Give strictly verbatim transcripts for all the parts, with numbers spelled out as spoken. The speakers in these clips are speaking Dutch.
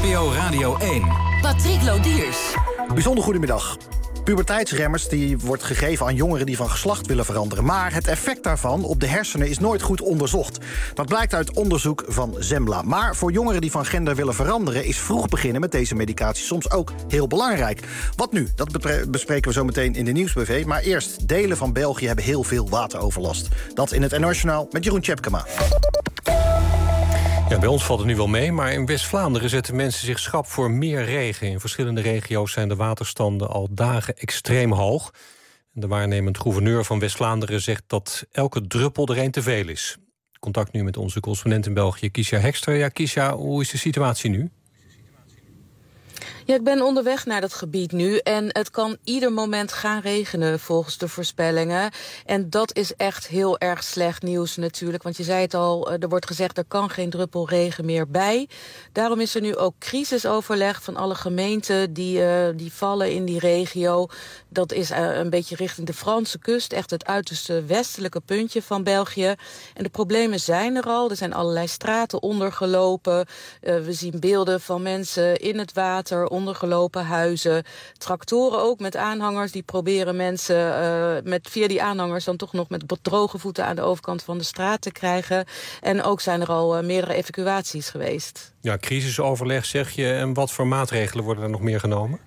O Radio één. Patrick Lodiers. Bijzonder goedemiddag. Puberteitsremmers die wordt gegeven aan jongeren die van geslacht willen veranderen. Maar het effect daarvan op de hersenen is nooit goed onderzocht. Dat blijkt uit onderzoek van Zembla. Maar voor jongeren die van gender willen veranderen is vroeg beginnen met deze medicatie soms ook heel belangrijk. Wat nu? Dat bespreken we zo meteen in de Nieuws-B V. Maar eerst, delen van België hebben heel veel wateroverlast. Dat in het N O S-journaal met Jeroen Tjepkema. Ja, bij ons valt het nu wel mee, maar in West-Vlaanderen zetten mensen zich schrap voor meer regen. In verschillende regio's zijn de waterstanden al dagen extreem hoog. De waarnemend gouverneur van West-Vlaanderen zegt dat elke druppel er een te veel is. Contact nu met onze correspondent in België, Kiesja Hekster. Ja, Kiesja, hoe is de situatie nu? Ja, ik ben onderweg naar dat gebied nu en het kan ieder moment gaan regenen volgens de voorspellingen. En dat is echt heel erg slecht nieuws natuurlijk, want je zei het al, er wordt gezegd er kan geen druppel regen meer bij. Daarom is er nu ook crisisoverleg van alle gemeenten die, uh, die vallen in die regio. Dat is uh, een beetje richting de Franse kust, echt het uiterste westelijke puntje van België. En de problemen zijn er al, er zijn allerlei straten ondergelopen. Uh, we zien beelden van mensen in het water, ondergelopen huizen. Tractoren ook met aanhangers. Die proberen mensen uh, met, via die aanhangers dan toch nog met droge voeten aan de overkant van de straat te krijgen. En ook zijn er al uh, meerdere evacuaties geweest. Ja, crisisoverleg zeg je. En wat voor maatregelen worden er nog meer genomen?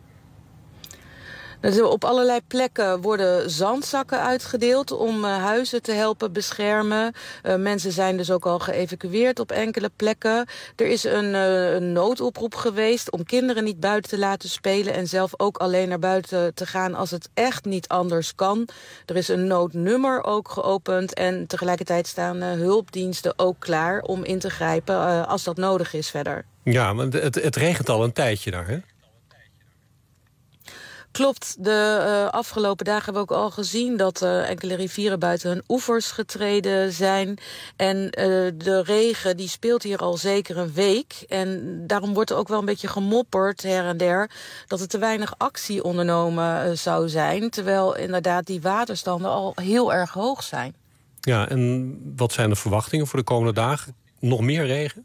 Dus op allerlei plekken worden zandzakken uitgedeeld om uh, huizen te helpen beschermen. Uh, mensen zijn dus ook al geëvacueerd op enkele plekken. Er is een, uh, een noodoproep geweest om kinderen niet buiten te laten spelen en zelf ook alleen naar buiten te gaan als het echt niet anders kan. Er is een noodnummer ook geopend en tegelijkertijd staan uh, hulpdiensten ook klaar om in te grijpen uh, als dat nodig is verder. Ja, maar het, het regent al een tijdje daar, hè? Klopt, de uh, afgelopen dagen hebben we ook al gezien dat uh, enkele rivieren buiten hun oevers getreden zijn. En uh, de regen die speelt hier al zeker een week. En daarom wordt er ook wel een beetje gemopperd her en der dat er te weinig actie ondernomen uh, zou zijn. Terwijl inderdaad die waterstanden al heel erg hoog zijn. Ja, en wat zijn de verwachtingen voor de komende dagen? Nog meer regen?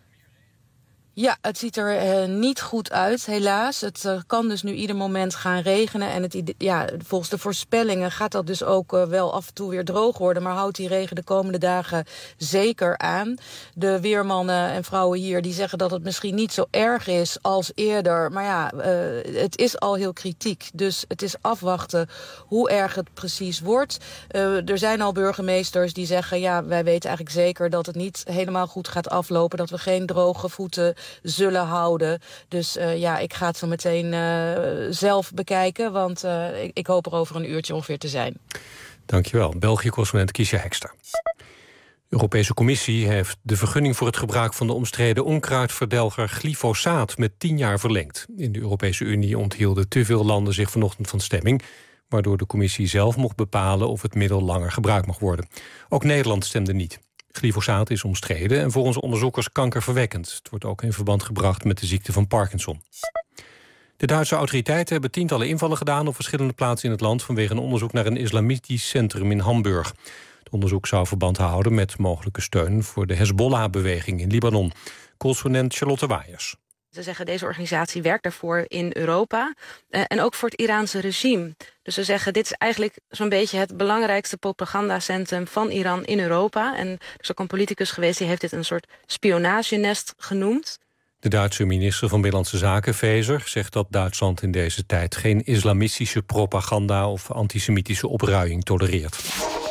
Ja, het ziet er uh, niet goed uit, helaas. Het uh, kan dus nu ieder moment gaan regenen. En het, ja, volgens de voorspellingen gaat dat dus ook uh, wel af en toe weer droog worden. Maar houdt die regen de komende dagen zeker aan. De weermannen en vrouwen hier die zeggen dat het misschien niet zo erg is als eerder. Maar ja, uh, het is al heel kritiek. Dus het is afwachten hoe erg het precies wordt. Uh, er zijn al burgemeesters die zeggen, ja, wij weten eigenlijk zeker dat het niet helemaal goed gaat aflopen. Dat we geen droge voeten zullen houden. Dus uh, ja, ik ga het zo meteen uh, zelf bekijken, want uh, ik, ik hoop er over een uurtje ongeveer te zijn. Dankjewel. België-correspondent Kiesja Hekster. De Europese Commissie heeft de vergunning voor het gebruik van de omstreden onkruidverdelger glyfosaat met tien jaar verlengd. In de Europese Unie onthielden te veel landen zich vanochtend van stemming, waardoor de Commissie zelf mocht bepalen of het middel langer gebruikt mag worden. Ook Nederland stemde niet. Glyfosaat is omstreden en volgens onderzoekers kankerverwekkend. Het wordt ook in verband gebracht met de ziekte van Parkinson. De Duitse autoriteiten hebben tientallen invallen gedaan op verschillende plaatsen in het land vanwege een onderzoek naar een islamitisch centrum in Hamburg. Het onderzoek zou verband houden met mogelijke steun voor de Hezbollah-beweging in Libanon. Correspondent Charlotte Waiers. Ze zeggen deze organisatie werkt daarvoor in Europa uh, en ook voor het Iraanse regime. Dus ze zeggen dit is eigenlijk zo'n beetje het belangrijkste propagandacentrum van Iran in Europa. En er is ook een politicus geweest die heeft dit een soort spionagenest genoemd. De Duitse minister van Binnenlandse Zaken, Faeser, zegt dat Duitsland in deze tijd geen islamistische propaganda of antisemitische opruiing tolereert.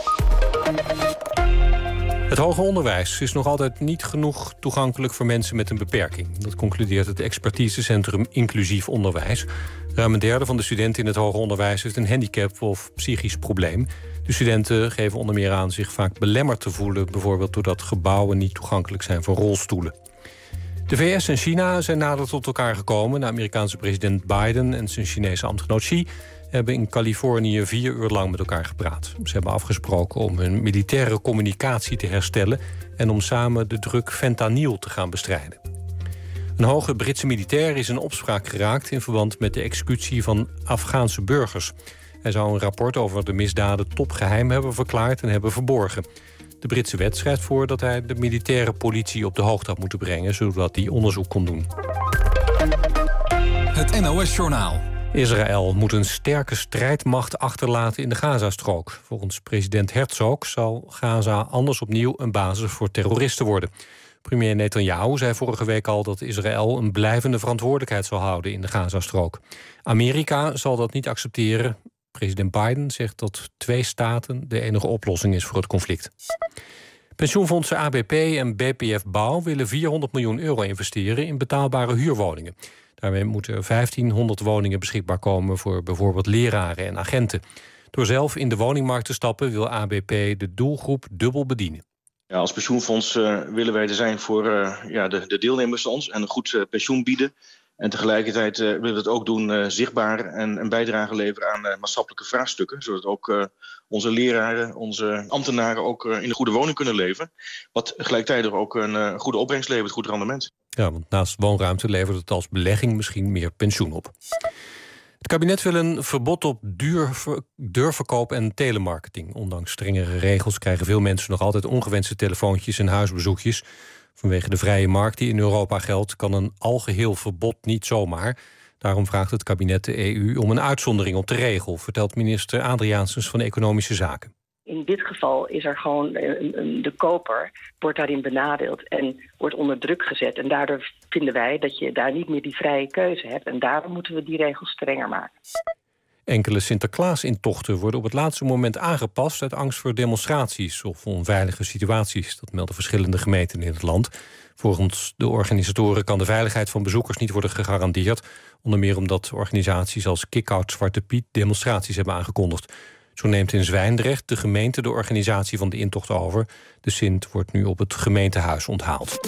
Het hoger onderwijs is nog altijd niet genoeg toegankelijk voor mensen met een beperking. Dat concludeert het expertisecentrum Inclusief Onderwijs. Ruim een derde van de studenten in het hoger onderwijs heeft een handicap of psychisch probleem. De studenten geven onder meer aan zich vaak belemmerd te voelen, bijvoorbeeld doordat gebouwen niet toegankelijk zijn voor rolstoelen. De V S en China zijn nader tot elkaar gekomen. De Amerikaanse president Biden en zijn Chinese ambtgenoot Xi hebben in Californië vier uur lang met elkaar gepraat. Ze hebben afgesproken om hun militaire communicatie te herstellen en om samen de druk fentanyl te gaan bestrijden. Een hoge Britse militair is in opspraak geraakt in verband met de executie van Afghaanse burgers. Hij zou een rapport over de misdaden topgeheim hebben verklaard en hebben verborgen. De Britse wet schrijft voor dat hij de militaire politie op de hoogte had moeten brengen, zodat hij onderzoek kon doen. Het N O S-journaal. Israël moet een sterke strijdmacht achterlaten in de Gazastrook. Volgens president Herzog zal Gaza anders opnieuw een basis voor terroristen worden. Premier Netanyahu zei vorige week al dat Israël een blijvende verantwoordelijkheid zal houden in de Gazastrook. Amerika zal dat niet accepteren. President Biden zegt dat twee staten de enige oplossing is voor het conflict. Pensioenfondsen A B P en B P F Bouw willen vierhonderd miljoen euro investeren in betaalbare huurwoningen. Daarmee moeten er vijftienhonderd woningen beschikbaar komen voor bijvoorbeeld leraren en agenten. Door zelf in de woningmarkt te stappen wil A B P de doelgroep dubbel bedienen. Ja, als pensioenfonds uh, willen wij er zijn voor uh, ja, de, de deelnemers van ons en een goed uh, pensioen bieden. En tegelijkertijd uh, willen we het ook doen uh, zichtbaar en een bijdrage leveren aan uh, maatschappelijke vraagstukken. Zodat ook uh, onze leraren, onze ambtenaren ook uh, in een goede woning kunnen leven. Wat gelijktijdig ook een uh, goede opbrengst levert, goed rendement. Ja, want naast woonruimte levert het als belegging misschien meer pensioen op. Het kabinet wil een verbod op duur, deurverkoop en telemarketing. Ondanks strengere regels krijgen veel mensen nog altijd ongewenste telefoontjes en huisbezoekjes. Vanwege de vrije markt die in Europa geldt, kan een algeheel verbod niet zomaar. Daarom vraagt het kabinet de E U om een uitzondering op de regel, vertelt minister Adriaansens van Economische Zaken. In dit geval is er gewoon de koper wordt daarin benadeeld en wordt onder druk gezet. En daardoor vinden wij dat je daar niet meer die vrije keuze hebt. En daarom moeten we die regels strenger maken. Enkele Sinterklaas-intochten worden op het laatste moment aangepast uit angst voor demonstraties of onveilige situaties. Dat melden verschillende gemeenten in het land. Volgens de organisatoren kan de veiligheid van bezoekers niet worden gegarandeerd. Onder meer omdat organisaties als Kick-Out Zwarte Piet demonstraties hebben aangekondigd. Zo neemt in Zwijndrecht de gemeente de organisatie van de intocht over. De Sint wordt nu op het gemeentehuis onthaald.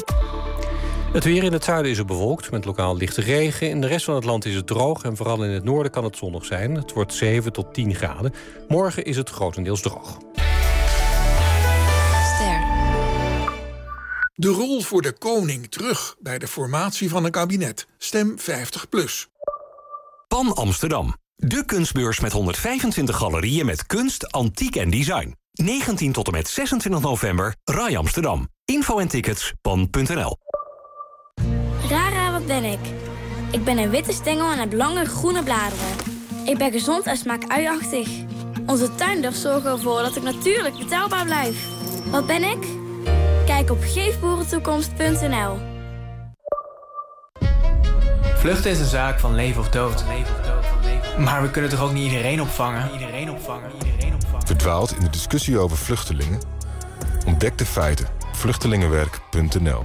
Het weer in het zuiden is er bewolkt, met lokaal lichte regen. In de rest van het land is het droog en vooral in het noorden kan het zonnig zijn. Het wordt zeven tot tien graden. Morgen is het grotendeels droog. Ster. De rol voor de koning terug bij de formatie van een kabinet. Stem vijftig plus. Pan Amsterdam. De kunstbeurs met honderdvijfentwintig galerieën met kunst, antiek en design. negentien tot en met zesentwintig november, Rai Amsterdam. Info en tickets, pan punt n l. Rara, wat ben ik? Ik ben een witte stengel en heb lange groene bladeren. Ik ben gezond en smaak uiachtig. Onze tuinders zorgen ervoor dat ik natuurlijk betaalbaar blijf. Wat ben ik? Kijk op geefboerentoekomst punt n l. Vluchten is een zaak van leven of dood. Maar we kunnen toch ook niet iedereen opvangen? Iedereen opvangen. Verdwaald in de discussie over vluchtelingen? Ontdek de feiten. vluchtelingenwerk punt n l.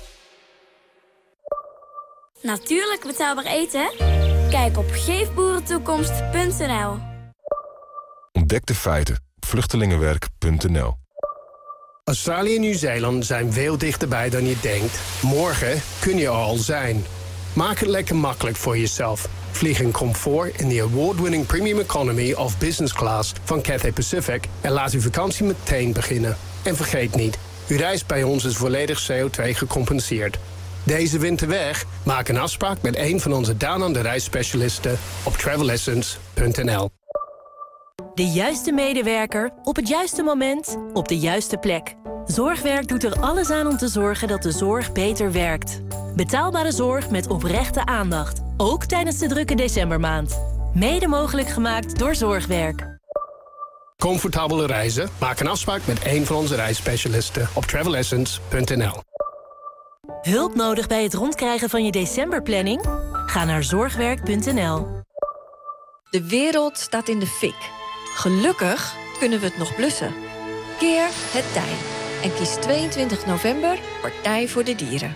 Natuurlijk betaalbaar eten? Kijk op geefboerentoekomst punt n l. Ontdek de feiten. vluchtelingenwerk punt n l. Australië en Nieuw-Zeeland zijn veel dichterbij dan je denkt. Morgen kun je er al zijn. Maak het lekker makkelijk voor jezelf. Vlieg in comfort in de award-winning premium economy of business class van Cathay Pacific en laat uw vakantie meteen beginnen. En vergeet niet, uw reis bij ons is volledig C O twee gecompenseerd. Deze winter weg? Maak een afspraak met een van onze Down Under reisspecialisten op travel essence punt n l. De juiste medewerker op het juiste moment op de juiste plek. Zorgwerk doet er alles aan om te zorgen dat de zorg beter werkt. Betaalbare zorg met oprechte aandacht. Ook tijdens de drukke decembermaand. Mede mogelijk gemaakt door Zorgwerk. Comfortabele reizen? Maak een afspraak met een van onze reisspecialisten op travel essence punt n l. Hulp nodig bij het rondkrijgen van je decemberplanning? Ga naar zorgwerk punt n l. De wereld staat in de fik. Gelukkig kunnen we het nog blussen. Keer het tij. En kies tweeëntwintig november Partij voor de Dieren.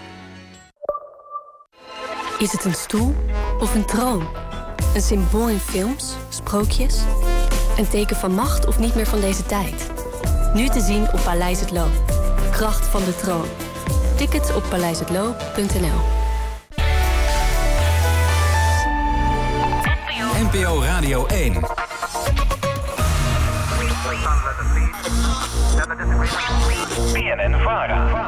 Is het een stoel of een troon? Een symbool in films, sprookjes? Een teken van macht of niet meer van deze tijd? Nu te zien op Paleis het Loo. Kracht van de troon. Tickets op paleis het loo punt n l. N P O Radio één. B N N Vara.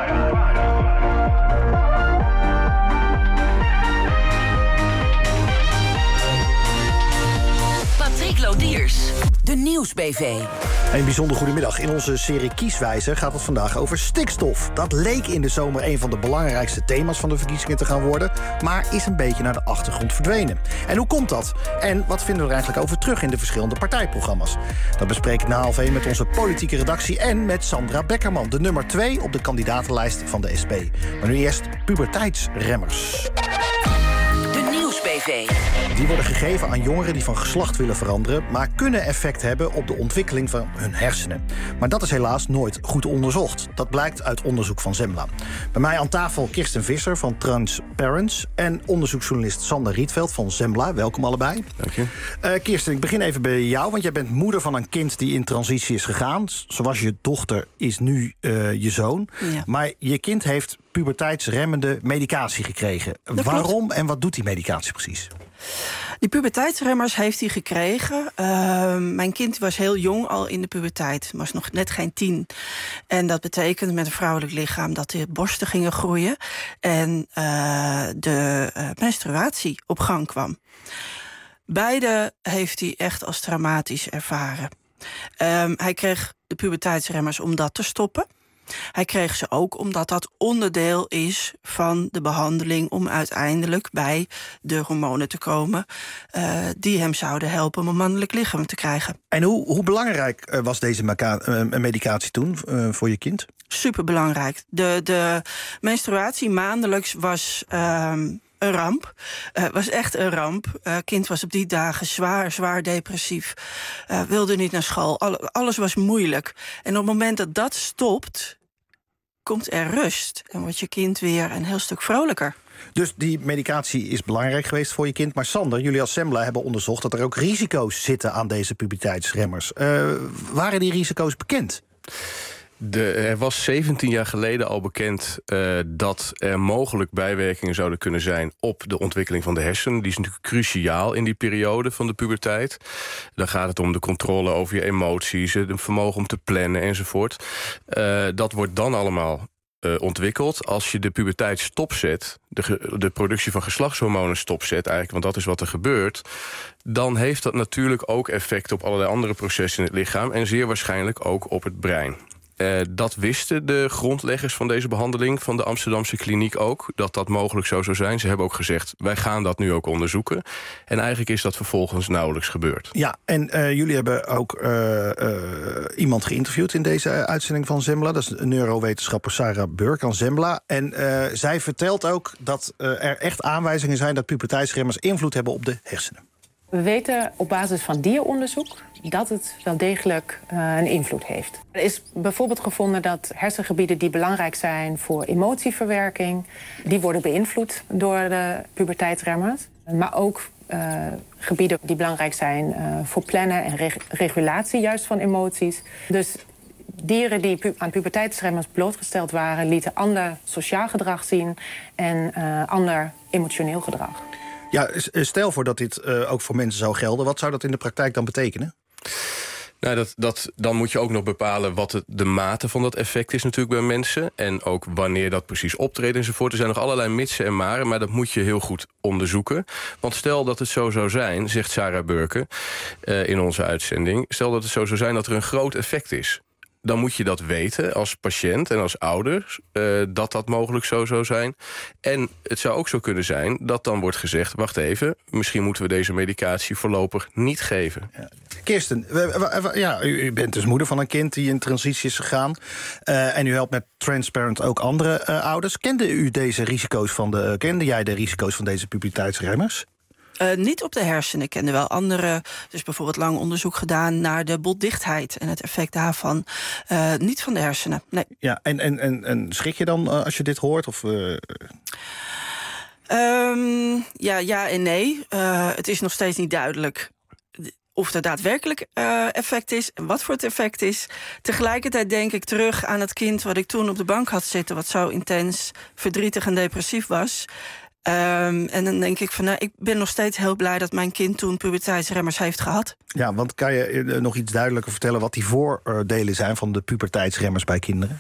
Patrick Lodiers. De nieuwe Nieuwsbv. Een bijzonder goedemiddag. In onze serie Kieswijzer gaat het vandaag over stikstof. Dat leek in de zomer een van de belangrijkste thema's van de verkiezingen te gaan worden, maar is een beetje naar de achtergrond verdwenen. En hoe komt dat? En wat vinden we er eigenlijk over terug in de verschillende partijprogramma's? Dat bespreek ik na half één met onze politieke redactie en met Sandra Beckerman, de nummer twee op de kandidatenlijst van de S P. Maar nu eerst puberteitsremmers. De Nieuwsbv. Die worden gegeven aan jongeren die van geslacht willen veranderen, maar kunnen effect hebben op de ontwikkeling van hun hersenen. Maar dat is helaas nooit goed onderzocht. Dat blijkt uit onderzoek van Zembla. Bij mij aan tafel Kirsten Visser van Transparents en onderzoeksjournalist Sander Rietveld van Zembla. Welkom allebei. Dank je. Uh, Kirsten, ik begin even bij jou, want jij bent moeder van een kind die in transitie is gegaan. Zoals je dochter is nu uh, je zoon. Ja. Maar je kind heeft puberteitsremmende medicatie gekregen. Dat Waarom klopt. en wat doet die medicatie precies? Die puberteitsremmers heeft hij gekregen. Uh, mijn kind was heel jong al in de puberteit. Was nog net geen tien. En dat betekent met een vrouwelijk lichaam dat de borsten gingen groeien. En uh, de uh, menstruatie op gang kwam. Beide heeft hij echt als traumatisch ervaren. Um, hij kreeg de puberteitsremmers om dat te stoppen. Hij kreeg ze ook omdat dat onderdeel is van de behandeling om uiteindelijk bij de hormonen te komen uh, die hem zouden helpen om een mannelijk lichaam te krijgen. En hoe, hoe belangrijk uh, was deze meka- uh, medicatie toen uh, voor je kind? Superbelangrijk. De, de menstruatie maandelijks was Um, een ramp. Het uh, was echt een ramp. Uh, kind was op die dagen zwaar, zwaar depressief. Uh, wilde niet naar school. All, alles was moeilijk. En op het moment dat dat stopt, komt er rust. En wordt je kind weer een heel stuk vrolijker. Dus die medicatie is belangrijk geweest voor je kind. Maar Sander, jullie als Zembla hebben onderzocht dat er ook risico's zitten aan deze puberteitsremmers. Uh, waren die risico's bekend? De, er was zeventien jaar geleden al bekend uh, dat er mogelijk bijwerkingen zouden kunnen zijn op de ontwikkeling van de hersenen. Die is natuurlijk cruciaal in die periode van de puberteit. Dan gaat het om de controle over je emoties, het vermogen om te plannen enzovoort. Uh, dat wordt dan allemaal uh, ontwikkeld. Als je de puberteit stopzet, de, de productie van geslachtshormonen stopzet eigenlijk, want dat is wat er gebeurt, dan heeft dat natuurlijk ook effect op allerlei andere processen in het lichaam en zeer waarschijnlijk ook op het brein. Uh, dat wisten de grondleggers van deze behandeling van de Amsterdamse kliniek ook, dat dat mogelijk zo zou zijn. Ze hebben ook gezegd, wij gaan dat nu ook onderzoeken. En eigenlijk is dat vervolgens nauwelijks gebeurd. Ja, en uh, jullie hebben ook uh, uh, iemand geïnterviewd in deze uitzending van Zembla. Dat is neurowetenschapper Sarah Burk aan Zembla. En uh, zij vertelt ook dat uh, er echt aanwijzingen zijn dat puberteitsremmers invloed hebben op de hersenen. We weten op basis van dieronderzoek dat het wel degelijk uh, een invloed heeft. Er is bijvoorbeeld gevonden dat hersengebieden die belangrijk zijn voor emotieverwerking, die worden beïnvloed door de puberteitsremmers. Maar ook uh, gebieden die belangrijk zijn uh, voor plannen en reg- regulatie juist van emoties. Dus dieren die pu- aan puberteitsremmers blootgesteld waren, lieten ander sociaal gedrag zien en uh, ander emotioneel gedrag. Ja, stel voor dat dit uh, ook voor mensen zou gelden. Wat zou dat in de praktijk dan betekenen? Nou, dat, dat, dan moet je ook nog bepalen wat het, de mate van dat effect is natuurlijk bij mensen. En ook wanneer dat precies optreedt enzovoort. Er zijn nog allerlei mitsen en maren, maar dat moet je heel goed onderzoeken. Want stel dat het zo zou zijn, zegt Sarah Burke uh, in onze uitzending, stel dat het zo zou zijn dat er een groot effect is, dan moet je dat weten als patiënt en als ouder, uh, dat dat mogelijk zo zou zijn. En het zou ook zo kunnen zijn dat dan wordt gezegd, wacht even, misschien moeten we deze medicatie voorlopig niet geven. Ja. Kirsten, we, we, ja, u, u bent dus moeder van een kind die in transitie is gegaan. Uh, en u helpt met Transparent ook andere uh, ouders. Kende u deze risico's van de, kende jij de risico's van deze puberteitsremmers? Uh, niet op de hersenen. Ik kende wel andere, dus bijvoorbeeld lang onderzoek gedaan naar de botdichtheid en het effect daarvan. Uh, niet van de hersenen, nee. Ja, en, en, en, en schrik je dan uh, als je dit hoort? Of, uh... um, ja, ja en nee. Uh, het is nog steeds niet duidelijk of er daadwerkelijk uh, effect is en wat voor het effect is. Tegelijkertijd denk ik terug aan het kind wat ik toen op de bank had zitten, wat zo intens verdrietig en depressief was. Um, en dan denk ik van, nou, ik ben nog steeds heel blij dat mijn kind toen puberteitsremmers heeft gehad. Ja, want kan je nog iets duidelijker vertellen wat die voordelen zijn van de puberteitsremmers bij kinderen?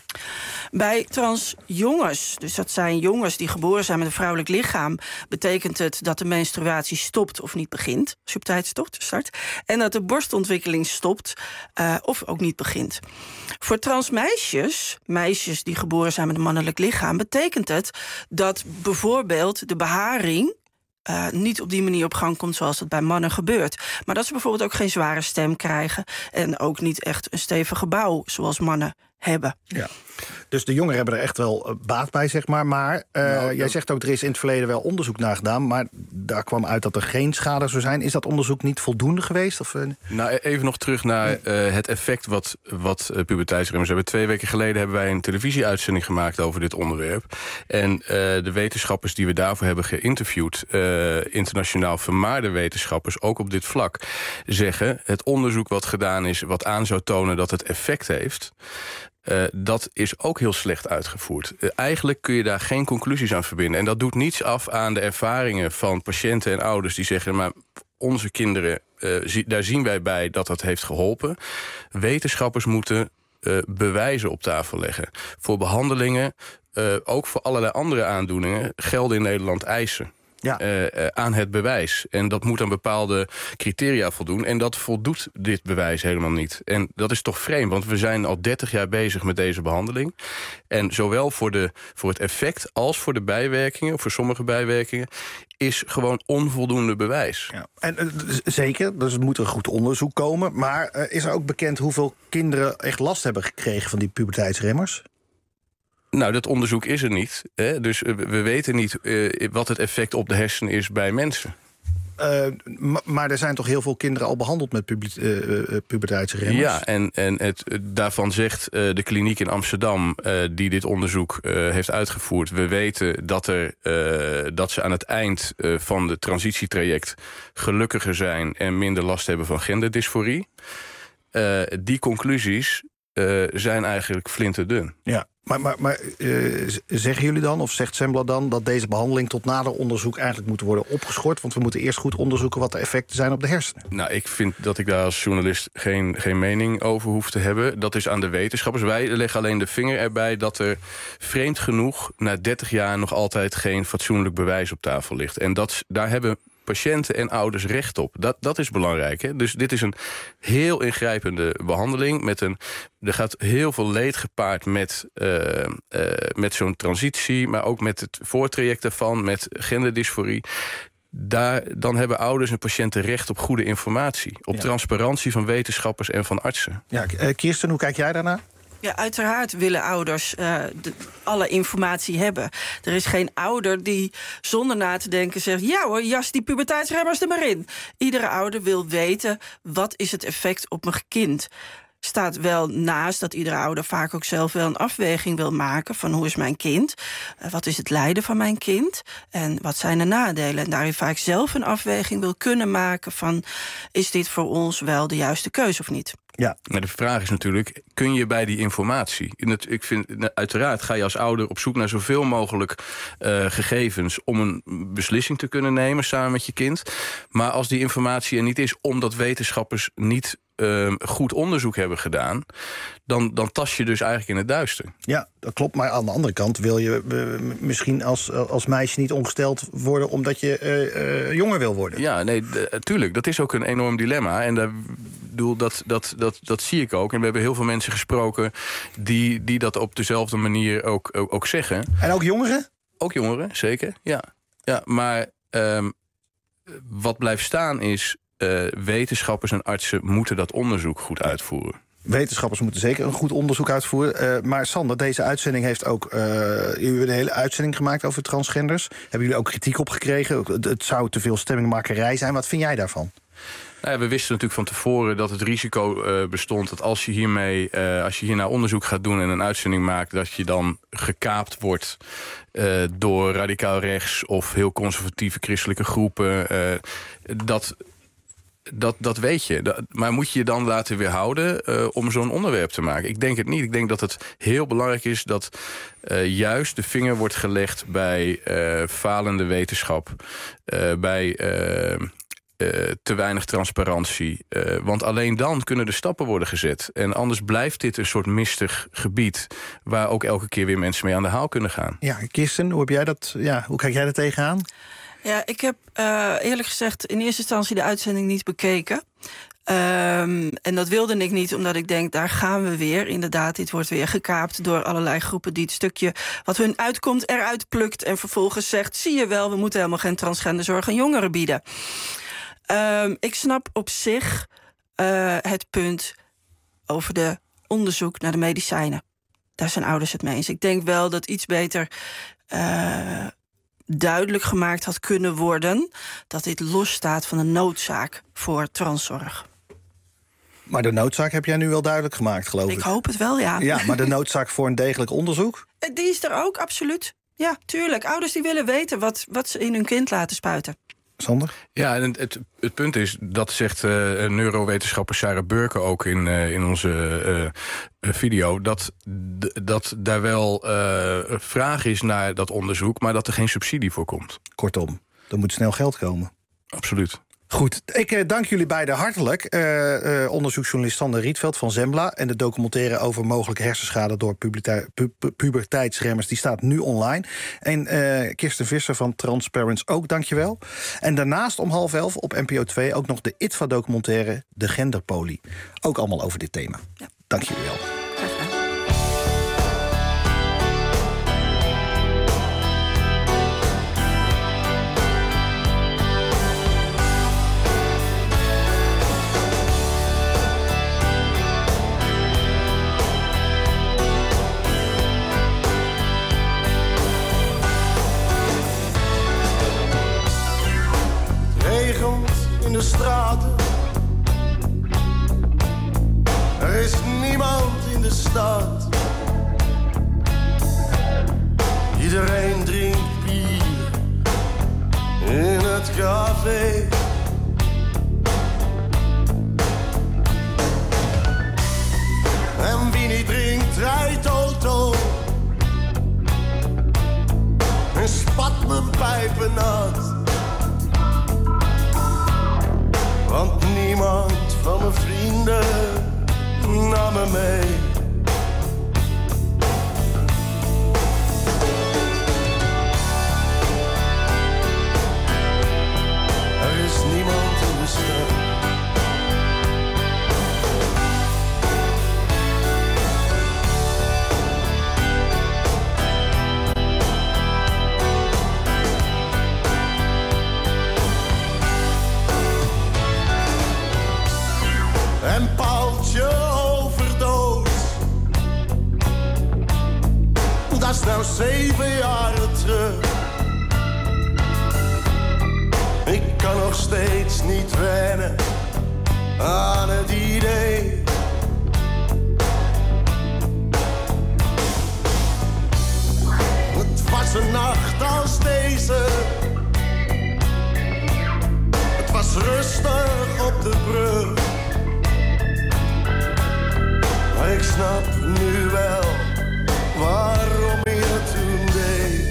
Bij transjongens, dus dat zijn jongens die geboren zijn met een vrouwelijk lichaam, betekent het dat de menstruatie stopt of niet begint, als je op tijd start, en dat de borstontwikkeling stopt uh, of ook niet begint. Voor transmeisjes, meisjes die geboren zijn met een mannelijk lichaam, betekent het dat bijvoorbeeld de beharing Uh, niet op die manier op gang komt zoals dat bij mannen gebeurt. Maar dat ze bijvoorbeeld ook geen zware stem krijgen en ook niet echt een stevige bouw zoals mannen hebben. Ja. Dus de jongeren hebben er echt wel baat bij, zeg maar. Maar uh, nou, jij zegt ook, er is in het verleden wel onderzoek naar gedaan, maar daar kwam uit dat er geen schade zou zijn. Is dat onderzoek niet voldoende geweest? Of, uh... Nou, even nog terug naar uh, het effect wat, wat uh, puberteitsremmers hebben. Twee weken geleden hebben wij een televisieuitzending gemaakt over dit onderwerp. En uh, de wetenschappers die we daarvoor hebben geïnterviewd, uh, internationaal vermaarde wetenschappers, ook op dit vlak, zeggen, het onderzoek wat gedaan is, wat aan zou tonen dat het effect heeft, Uh, dat is ook heel slecht uitgevoerd. Uh, eigenlijk kun je daar geen conclusies aan verbinden. En dat doet niets af aan de ervaringen van patiënten en ouders die zeggen, maar onze kinderen, uh, zie, daar zien wij bij dat dat heeft geholpen. Wetenschappers moeten uh, bewijzen op tafel leggen. Voor behandelingen, uh, ook voor allerlei andere aandoeningen, gelden in Nederland eisen. Ja. Uh, uh, aan het bewijs. En dat moet aan bepaalde criteria voldoen. En dat voldoet dit bewijs helemaal niet. En dat is toch vreemd, want we zijn al dertig jaar bezig met deze behandeling. En zowel voor, de, voor het effect als voor de bijwerkingen, voor sommige bijwerkingen, is gewoon onvoldoende bewijs. Ja. En uh, zeker, dus er moet een goed onderzoek komen. Maar uh, is er ook bekend hoeveel kinderen echt last hebben gekregen van die puberteitsremmers? Nou, dat onderzoek is er niet. Hè? Dus we weten niet uh, wat het effect op de hersenen is bij mensen. Uh, maar er zijn toch heel veel kinderen al behandeld met publi- uh, puberteitsremmers? Ja, en, en het, daarvan zegt uh, de kliniek in Amsterdam, uh, die dit onderzoek uh, heeft uitgevoerd, we weten dat, er, uh, dat ze aan het eind uh, van het transitietraject gelukkiger zijn en minder last hebben van genderdysforie. Uh, die conclusies uh, zijn eigenlijk flinterdun. Ja. Maar, maar, maar uh, zeggen jullie dan, of zegt Zembla dan, dat deze behandeling tot nader onderzoek eigenlijk moet worden opgeschort? Want we moeten eerst goed onderzoeken wat de effecten zijn op de hersenen. Nou, ik vind dat ik daar als journalist geen, geen mening over hoef te hebben. Dat is aan de wetenschappers. Wij leggen alleen de vinger erbij dat er vreemd genoeg na dertig jaar nog altijd geen fatsoenlijk bewijs op tafel ligt. En dat, daar hebben patiënten en ouders recht op. Dat, dat is belangrijk. Hè? Dus dit is een heel ingrijpende behandeling. Met een, er gaat heel veel leed gepaard met, uh, uh, met zo'n transitie, maar ook met het voortraject daarvan, met genderdysforie. Daar, dan hebben ouders en patiënten recht op goede informatie. Op ja. transparantie van wetenschappers en van artsen. Ja, Kirsten, hoe kijk jij daarnaar? Ja, uiteraard willen ouders uh, de, alle informatie hebben. Er is geen ouder die zonder na te denken zegt, ja hoor, jas die puberteitsremmers er maar in. Iedere ouder wil weten, wat is het effect op mijn kind? Staat wel naast dat iedere ouder vaak ook zelf wel een afweging wil maken van hoe is mijn kind, uh, wat is het lijden van mijn kind en wat zijn de nadelen. En daarin vaak zelf een afweging wil kunnen maken van, is dit voor ons wel de juiste keuze of niet? Ja. Maar de vraag is natuurlijk, kun je bij die informatie, ik vind, uiteraard ga je als ouder op zoek naar zoveel mogelijk uh, gegevens om een beslissing te kunnen nemen samen met je kind. Maar als die informatie er niet is, omdat wetenschappers niet Uh, goed onderzoek hebben gedaan, dan, dan tast je dus eigenlijk in het duister. Ja, dat klopt. Maar aan de andere kant wil je uh, misschien als, als meisje niet ongesteld worden omdat je uh, uh, jonger wil worden. Ja, nee, d- tuurlijk. Dat is ook een enorm dilemma. En daar, bedoel, dat, dat, dat, dat zie ik ook. En we hebben heel veel mensen gesproken die, die dat op dezelfde manier ook, ook, ook zeggen. En ook jongeren? Ook jongeren, zeker. Ja, ja maar um, wat blijft staan is, Uh, wetenschappers en artsen moeten dat onderzoek goed uitvoeren. Wetenschappers moeten zeker een goed onderzoek uitvoeren. Uh, maar Sander, deze uitzending heeft ook Uh, jullie hebben een hele uitzending gemaakt over transgenders. Hebben jullie ook kritiek op gekregen? Het, het zou te veel stemmingmakerij zijn. Wat vind jij daarvan? Nou ja, we wisten natuurlijk van tevoren dat het risico uh, bestond dat als je hiermee, uh, als je hierna onderzoek gaat doen en een uitzending maakt, dat je dan gekaapt wordt uh, door radicaal rechts of heel conservatieve christelijke groepen. Uh, dat dat, dat weet je. Dat, maar moet je je dan laten weerhouden uh, om zo'n onderwerp te maken? Ik denk het niet. Ik denk dat het heel belangrijk is dat uh, juist de vinger wordt gelegd bij uh, falende wetenschap, uh, bij uh, Uh, te weinig transparantie. Uh, want alleen dan kunnen de stappen worden gezet. En anders blijft dit een soort mistig gebied waar ook elke keer weer mensen mee aan de haal kunnen gaan. Ja, Kirsten, hoe heb jij dat? Ja, hoe kijk jij er tegenaan? Ja, ik heb uh, eerlijk gezegd in eerste instantie de uitzending niet bekeken. Um, en dat wilde ik niet, omdat ik denk, daar gaan we weer. Inderdaad, dit wordt weer gekaapt door allerlei groepen die het stukje wat hun uitkomt eruit plukt en vervolgens zegt, zie je wel, we moeten helemaal geen transgenderzorg aan jongeren bieden. Um, ik snap op zich uh, het punt over de onderzoek naar de medicijnen. Daar zijn ouders het mee eens. Ik denk wel dat iets beter uh, duidelijk gemaakt had kunnen worden dat dit losstaat van de noodzaak voor transzorg. Maar de noodzaak heb jij nu wel duidelijk gemaakt, geloof ik. Ik hoop het wel, ja. Ja, maar de noodzaak voor een degelijk onderzoek? Die is er ook, absoluut. Ja, tuurlijk. Ouders die willen weten wat, wat ze in hun kind laten spuiten. Sander? Ja, en het, het, het punt is, dat zegt uh, neurowetenschapper Sarah Burke ook in, uh, in onze uh, video, dat, dat daar wel uh, vraag is naar dat onderzoek, maar dat er geen subsidie voor komt. Kortom, er moet snel geld komen. Absoluut. Goed, ik uh, dank jullie beiden hartelijk. Uh, uh, onderzoeksjournalist Sander Rietveld van Zembla en de documentaire over mogelijke hersenschade door pubertei- pu- pu- puberteitsremmers, die staat nu online. En uh, Kirsten Visser van Transparents ook, dankjewel. En daarnaast om half elf op N P O twee ook nog de I T V A-documentaire De Genderpolie. Ook allemaal over dit thema. Ja. Dank jullie wel. In de straten. Er is niemand in de stad. Iedereen drinkt bier in het café. En wie niet drinkt, rijdt auto. En spat mijn pijpen nat. Want niemand van mijn vrienden nam me mee. Er is niemand in de stad. En Paultje overdood. Dat is nou zeven jaren terug. Ik kan nog steeds niet wennen aan het idee. Het was een nacht als deze. Het was rustig op de brug. Maar ik snap nu wel waarom je het toen deed.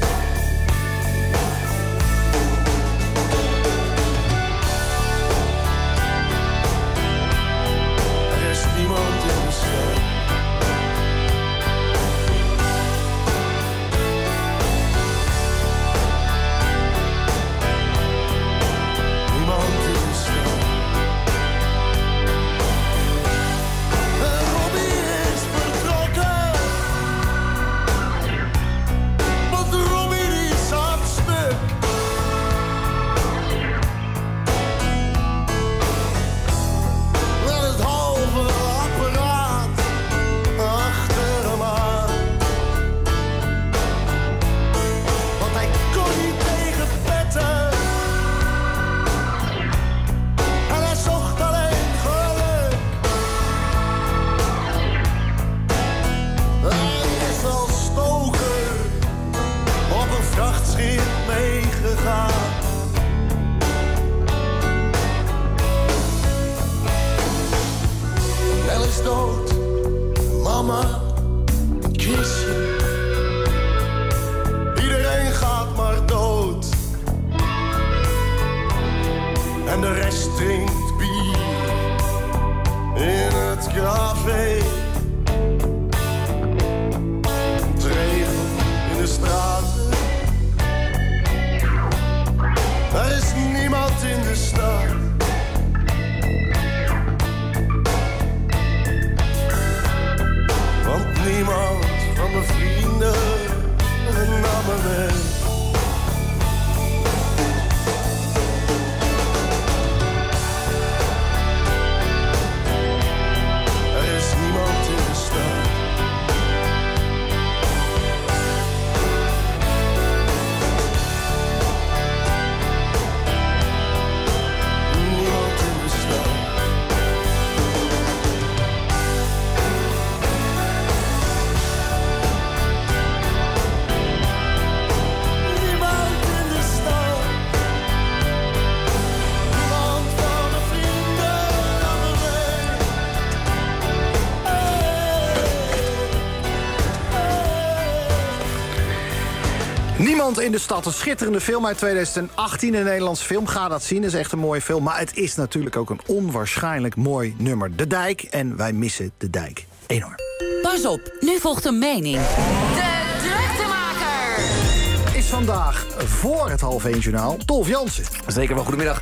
Er is niemand in de stad. Niemand in de stad. de rest drinkt bier in het café. Het regent in de straten. Er is niemand in de stad. Want niemand van mijn vrienden nam me mee. Er is niemand in de stad. Niemand in de stad. Niemand in de stad, een schitterende film uit twintig achttien. Een Nederlandse film, ga dat zien, is echt een mooie film. Maar het is natuurlijk ook een onwaarschijnlijk mooi nummer. De Dijk, en wij missen De Dijk enorm. Pas op, nu volgt een mening. De Druktemaker is vandaag voor het half één journaal Dolf Jansen. Zeker wel, goedemiddag.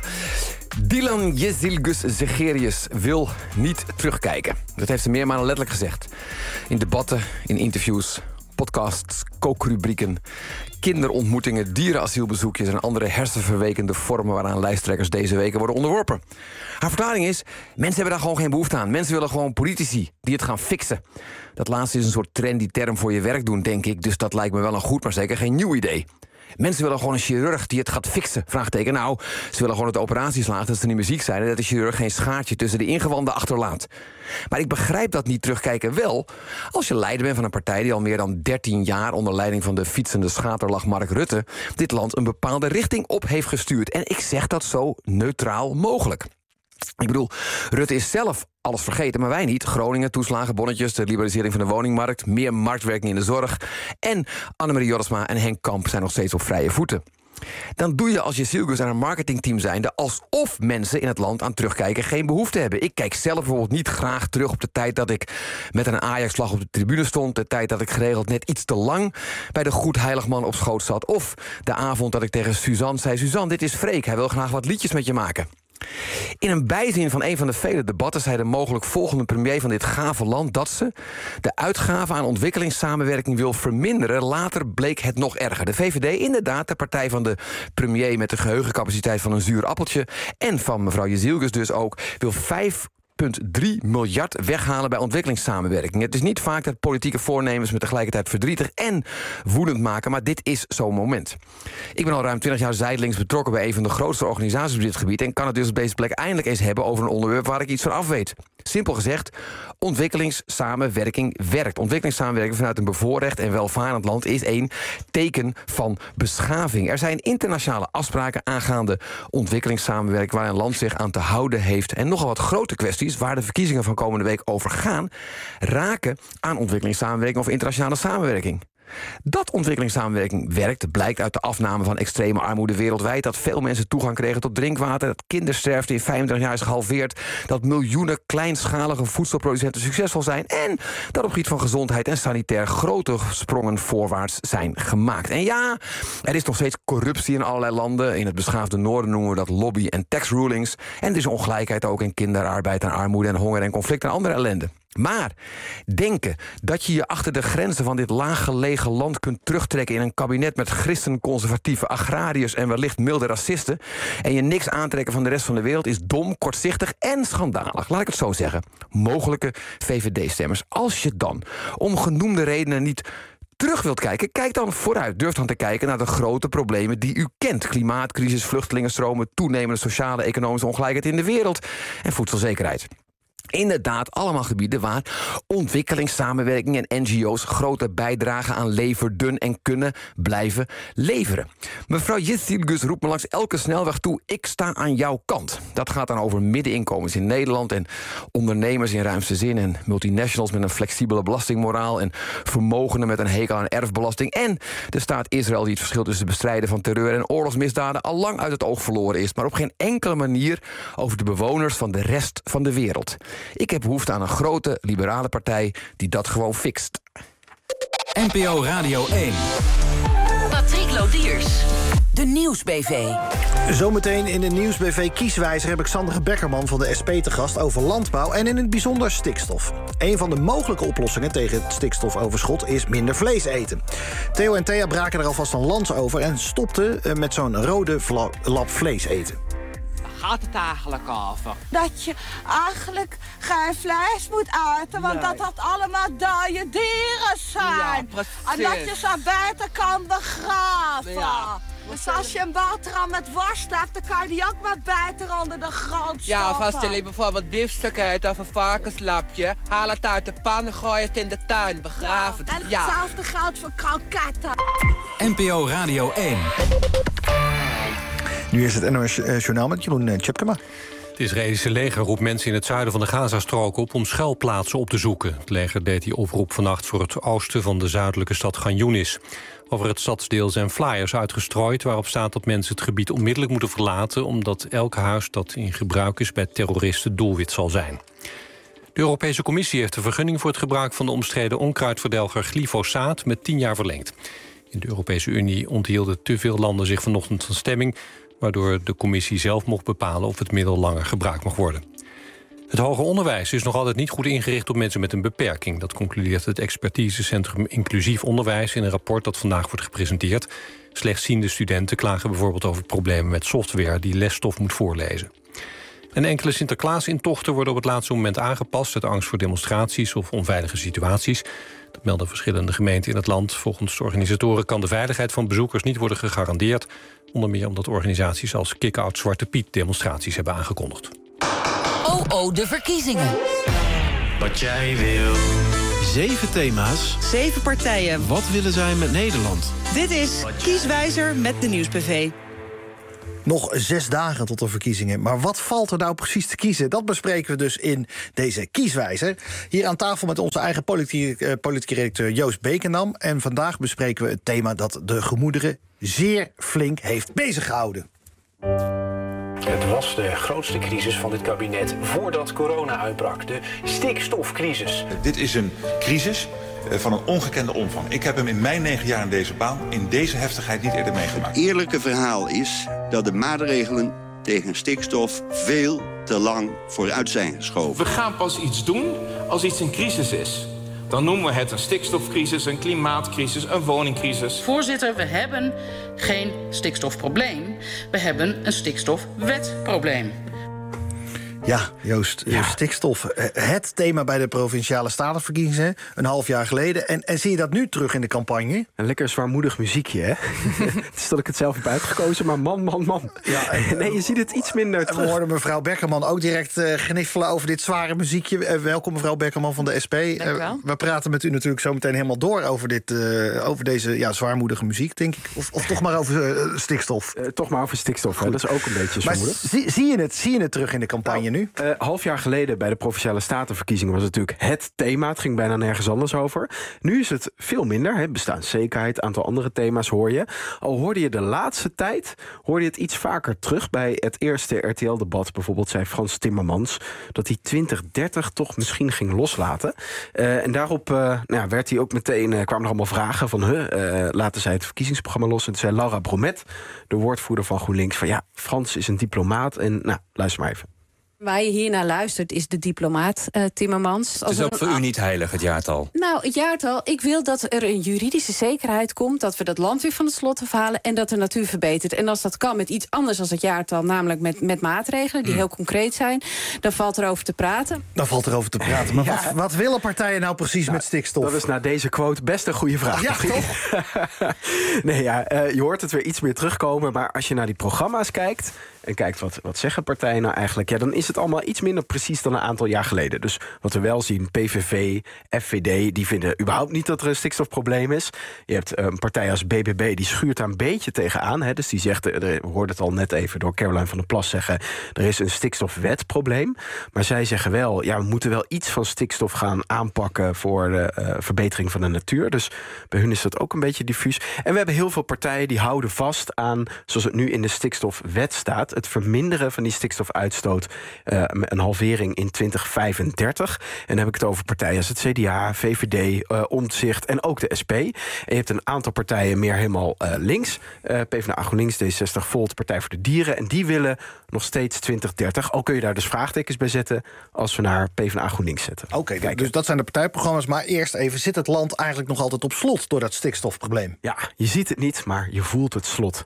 Dylan Jezilgus Zegerius wil niet terugkijken. Dat heeft ze meermalen letterlijk gezegd. In debatten, in interviews, podcasts, kookrubrieken, kinderontmoetingen, dierenasielbezoekjes en andere hersenverwekende vormen waaraan lijsttrekkers deze weken worden onderworpen. Haar verklaring is, mensen hebben daar gewoon geen behoefte aan. Mensen willen gewoon politici die het gaan fixen. Dat laatste is een soort trendy term voor je werk doen, denk ik. Dus dat lijkt me wel een goed, maar zeker geen nieuw idee. Mensen willen gewoon een chirurg die het gaat fixen. Vraagteken. Nou, ze willen gewoon dat de operatie slaagt, dat ze niet meer ziek zijn en dat de chirurg geen schaartje tussen de ingewanden achterlaat. Maar ik begrijp dat niet terugkijken wel als je leider bent van een partij die al meer dan dertien jaar onder leiding van de fietsende schaterlach Mark Rutte dit land een bepaalde richting op heeft gestuurd. En ik zeg dat zo neutraal mogelijk. Ik bedoel, Rutte is zelf alles vergeten, maar wij niet. Groningen, toeslagenbonnetjes, de liberalisering van de woningmarkt, meer marktwerking in de zorg. En Annemarie Jorritsma en Henk Kamp zijn nog steeds op vrije voeten. Dan doe je als Jezilgus en haar marketingteam zijnde alsof mensen in het land aan terugkijken geen behoefte hebben. Ik kijk zelf bijvoorbeeld niet graag terug op de tijd dat ik met een Ajax-vlag op de tribune stond, de tijd dat ik geregeld net iets te lang bij de Goed Heiligman op schoot zat, of de avond dat ik tegen Suzanne zei: Suzanne, dit is Freek, hij wil graag wat liedjes met je maken. In een bijzin van een van de vele debatten zei de mogelijk volgende premier van dit gave land dat ze de uitgaven aan ontwikkelingssamenwerking wil verminderen. Later bleek het nog erger. De V V D, inderdaad, de partij van de premier met de geheugencapaciteit van een zuur appeltje, en van mevrouw Jezilgus dus ook, wil vijf komma drie miljard weghalen bij ontwikkelingssamenwerking. Het is niet vaak dat politieke voornemens me tegelijkertijd verdrietig en woedend maken, maar dit is zo'n moment. Ik ben al ruim twintig jaar zijdelings betrokken bij een van de grootste organisaties op dit gebied en kan het dus op deze plek eindelijk eens hebben over een onderwerp waar ik iets van af weet. Simpel gezegd, ontwikkelingssamenwerking werkt. Ontwikkelingssamenwerking vanuit een bevoorrecht en welvarend land is een teken van beschaving. Er zijn internationale afspraken aangaande ontwikkelingssamenwerking waar een land zich aan te houden heeft. En nogal wat grote kwesties waar de verkiezingen van komende week over gaan, raken aan ontwikkelingssamenwerking of internationale samenwerking. Dat ontwikkelingssamenwerking werkt blijkt uit de afname van extreme armoede wereldwijd, dat veel mensen toegang kregen tot drinkwater, dat kindersterfte in vijfentwintig jaar is gehalveerd, dat miljoenen kleinschalige voedselproducenten succesvol zijn en dat op het gebied van gezondheid en sanitair grote sprongen voorwaarts zijn gemaakt. En ja, er is nog steeds corruptie in allerlei landen. In het beschaafde noorden noemen we dat lobby- en tax rulings. En er is ongelijkheid ook in kinderarbeid en armoede en honger en conflict en andere ellende. Maar denken dat je je achter de grenzen van dit laaggelegen land kunt terugtrekken in een kabinet met christenconservatieve agrariërs en wellicht milde racisten en je niks aantrekken van de rest van de wereld is dom, kortzichtig en schandalig. Laat ik het zo zeggen. Mogelijke V V D-stemmers. Als je dan om genoemde redenen niet terug wilt kijken, kijk dan vooruit. Durf dan te kijken naar de grote problemen die u kent. Klimaatcrisis, vluchtelingenstromen, toenemende sociale economische ongelijkheid in de wereld en voedselzekerheid. Inderdaad, allemaal gebieden waar ontwikkelingssamenwerking en N G O's grote bijdrage aan leverden en kunnen blijven leveren. Mevrouw Yildiz roept me langs elke snelweg toe: ik sta aan jouw kant. Dat gaat dan over middeninkomens in Nederland en ondernemers in ruimste zin en multinationals met een flexibele belastingmoraal en vermogenden met een hekel aan erfbelasting en de staat Israël die het verschil tussen het bestrijden van terreur en oorlogsmisdaden al lang uit het oog verloren is, maar op geen enkele manier over de bewoners van de rest van de wereld. Ik heb behoefte aan een grote liberale partij die dat gewoon fixt. N P O Radio één. Patrick Lodiers. De Nieuws-B V. Zometeen in de Nieuws-B V Kieswijzer heb ik Sandra Beckerman van de S P te gast over landbouw en in het bijzonder stikstof. Een van de mogelijke oplossingen tegen het stikstofoverschot is minder vlees eten. Theo en Thea braken er alvast een lans over en stopten met zo'n rode vla- lap vlees eten. Waar gaat het eigenlijk over? Dat je eigenlijk geen vlees moet eten, want Nee. dat dat allemaal dode dieren zijn. Ja, precies. En dat je ze beter kan begraven. Ja. Dus als je een boterham met worst hebt, dan kan je die ook maar beter onder de grond Ja, of stoppen. als je bijvoorbeeld biefstuk uit of een varkenslapje, haal het uit de pan en gooi het in de tuin, begraaf het. En Ja. hetzelfde geldt voor kroketten. N P O Radio één. Nu is het N O S-journaal met Jeroen Tjepkema. Het Israëlische leger roept mensen in het zuiden van de Gazastrook op om schuilplaatsen op te zoeken. Het leger deed die oproep vannacht voor het oosten van de zuidelijke stad Gan Yunis. Over het stadsdeel zijn flyers uitgestrooid waarop staat dat mensen het gebied onmiddellijk moeten verlaten, omdat elk huis dat in gebruik is bij terroristen doelwit zal zijn. De Europese Commissie heeft de vergunning voor het gebruik van de omstreden onkruidverdelger glyfosaat met tien jaar verlengd. In de Europese Unie onthielden te veel landen zich vanochtend van stemming, waardoor de commissie zelf mocht bepalen of het middel langer gebruikt mag worden. Het hoger onderwijs is nog altijd niet goed ingericht op mensen met een beperking. Dat concludeert het expertisecentrum Inclusief Onderwijs in een rapport dat vandaag wordt gepresenteerd. Slechtziende studenten klagen bijvoorbeeld over problemen met software die lesstof moet voorlezen. En enkele Sinterklaasintochten worden op het laatste moment aangepast uit angst voor demonstraties of onveilige situaties. Dat melden verschillende gemeenten in het land. Volgens de organisatoren kan de veiligheid van bezoekers niet worden gegarandeerd. Onder meer omdat organisaties als Kick-Out Zwarte Piet demonstraties hebben aangekondigd. Oh oh, de verkiezingen. Wat jij wil. Zeven thema's. Zeven partijen. Wat willen zij met Nederland? Dit is Kieswijzer met de Nieuws-B V. Nog zes dagen tot de verkiezingen. Maar wat valt er nou precies te kiezen? Dat bespreken we dus in deze Kieswijzer. Hier aan tafel met onze eigen politieke, uh, politieke redacteur Joost Beekendam. En vandaag bespreken we het thema dat de gemoederen zeer flink heeft beziggehouden. Het was de grootste crisis van dit kabinet voordat corona uitbrak. De stikstofcrisis. Dit is een crisis van een ongekende omvang. Ik heb hem in mijn negen jaar in deze baan in deze heftigheid niet eerder meegemaakt. Het eerlijke verhaal is dat de maatregelen tegen stikstof veel te lang vooruit zijn geschoven. We gaan pas iets doen als iets een crisis is. Dan noemen we het een stikstofcrisis, een klimaatcrisis, een woningcrisis. Voorzitter, we hebben geen stikstofprobleem. We hebben een stikstofwetprobleem. Ja, Joost, ja. stikstof. Het thema bij de Provinciale Statenverkiezingen een half jaar geleden. En, en zie je dat nu terug in de campagne? Een lekker zwaarmoedig muziekje, hè? Het is dat ik het zelf heb uitgekozen, maar man, man, man. Ja, en, nee, je ziet het iets minder terug. We hoorden mevrouw Beckerman ook direct uh, gniffelen over dit zware muziekje. Uh, welkom mevrouw Beckerman van de S P. Uh, we praten met u natuurlijk zo meteen helemaal door over, dit, uh, over deze ja, zwaarmoedige muziek, denk ik. Of, of toch maar over uh, stikstof. Uh, toch maar over stikstof, hè? Dat is ook een beetje zwaarmoedig. Maar zie, zie, je het, zie je het terug in de campagne? Nu? Uh, half jaar geleden bij de Provinciale Statenverkiezingen was het natuurlijk het thema. Het ging bijna nergens anders over. Nu is het veel minder. Hè. Bestaanszekerheid, aantal andere thema's hoor je. Al hoorde je de laatste tijd hoorde je het iets vaker terug. Bij het eerste R T L-debat bijvoorbeeld zei Frans Timmermans dat hij twintig dertig toch misschien ging loslaten. Uh, en daarop uh, nou ja, werd hij ook meteen, uh, kwamen er allemaal vragen van huh, uh, laten zij het verkiezingsprogramma los. En toen zei Laura Bromet, de woordvoerder van GroenLinks, van ja, Frans is een diplomaat. En nou, luister maar even. Waar je hiernaar luistert is de diplomaat uh, Timmermans. Het is ook voor u niet heilig, het jaartal? Nou, het jaartal. Ik wil dat er een juridische zekerheid komt, dat we dat land weer van het slot afhalen en dat de natuur verbetert. En als dat kan met iets anders dan het jaartal, namelijk met, met maatregelen die mm. heel concreet zijn, dan valt er over te praten. Dan valt er over te praten. Maar ja. wat, wat willen partijen nou precies nou, met stikstof? Dat is na deze quote best een goede vraag. Ja, toch? nee, ja, uh, je hoort het weer iets meer terugkomen, maar als je naar die programma's kijkt, en kijkt wat, wat zeggen partijen nou eigenlijk... ja, dan is het allemaal iets minder precies dan een aantal jaar geleden. Dus wat we wel zien, P V V, F V D... die vinden überhaupt niet dat er een stikstofprobleem is. Je hebt een partij als B B B, die schuurt daar een beetje tegenaan. Hè, dus die zegt, we hoorden het al net even door Caroline van der Plas zeggen... er is een stikstofwetprobleem. Maar zij zeggen wel, ja, we moeten wel iets van stikstof gaan aanpakken... voor de uh, verbetering van de natuur. Dus bij hun is dat ook een beetje diffuus. En we hebben heel veel partijen die houden vast aan... zoals het nu in de stikstofwet staat... het verminderen van die stikstofuitstoot... Uh, een halvering in twintig vijfendertig. En dan heb ik het over partijen als het C D A, V V D, uh, Omtzigt en ook de S P. En je hebt een aantal partijen meer helemaal uh, links. Uh, PvdA, GroenLinks, D zestig, Volt, Partij voor de Dieren. En die willen nog steeds twintig dertig. Al kun je daar dus vraagtekens bij zetten... als we naar PvdA, GroenLinks zetten. Oké, okay, dus dat zijn de partijprogramma's. Maar eerst even, zit het land eigenlijk nog altijd op slot... door dat stikstofprobleem? Ja, je ziet het niet, maar je voelt het slot.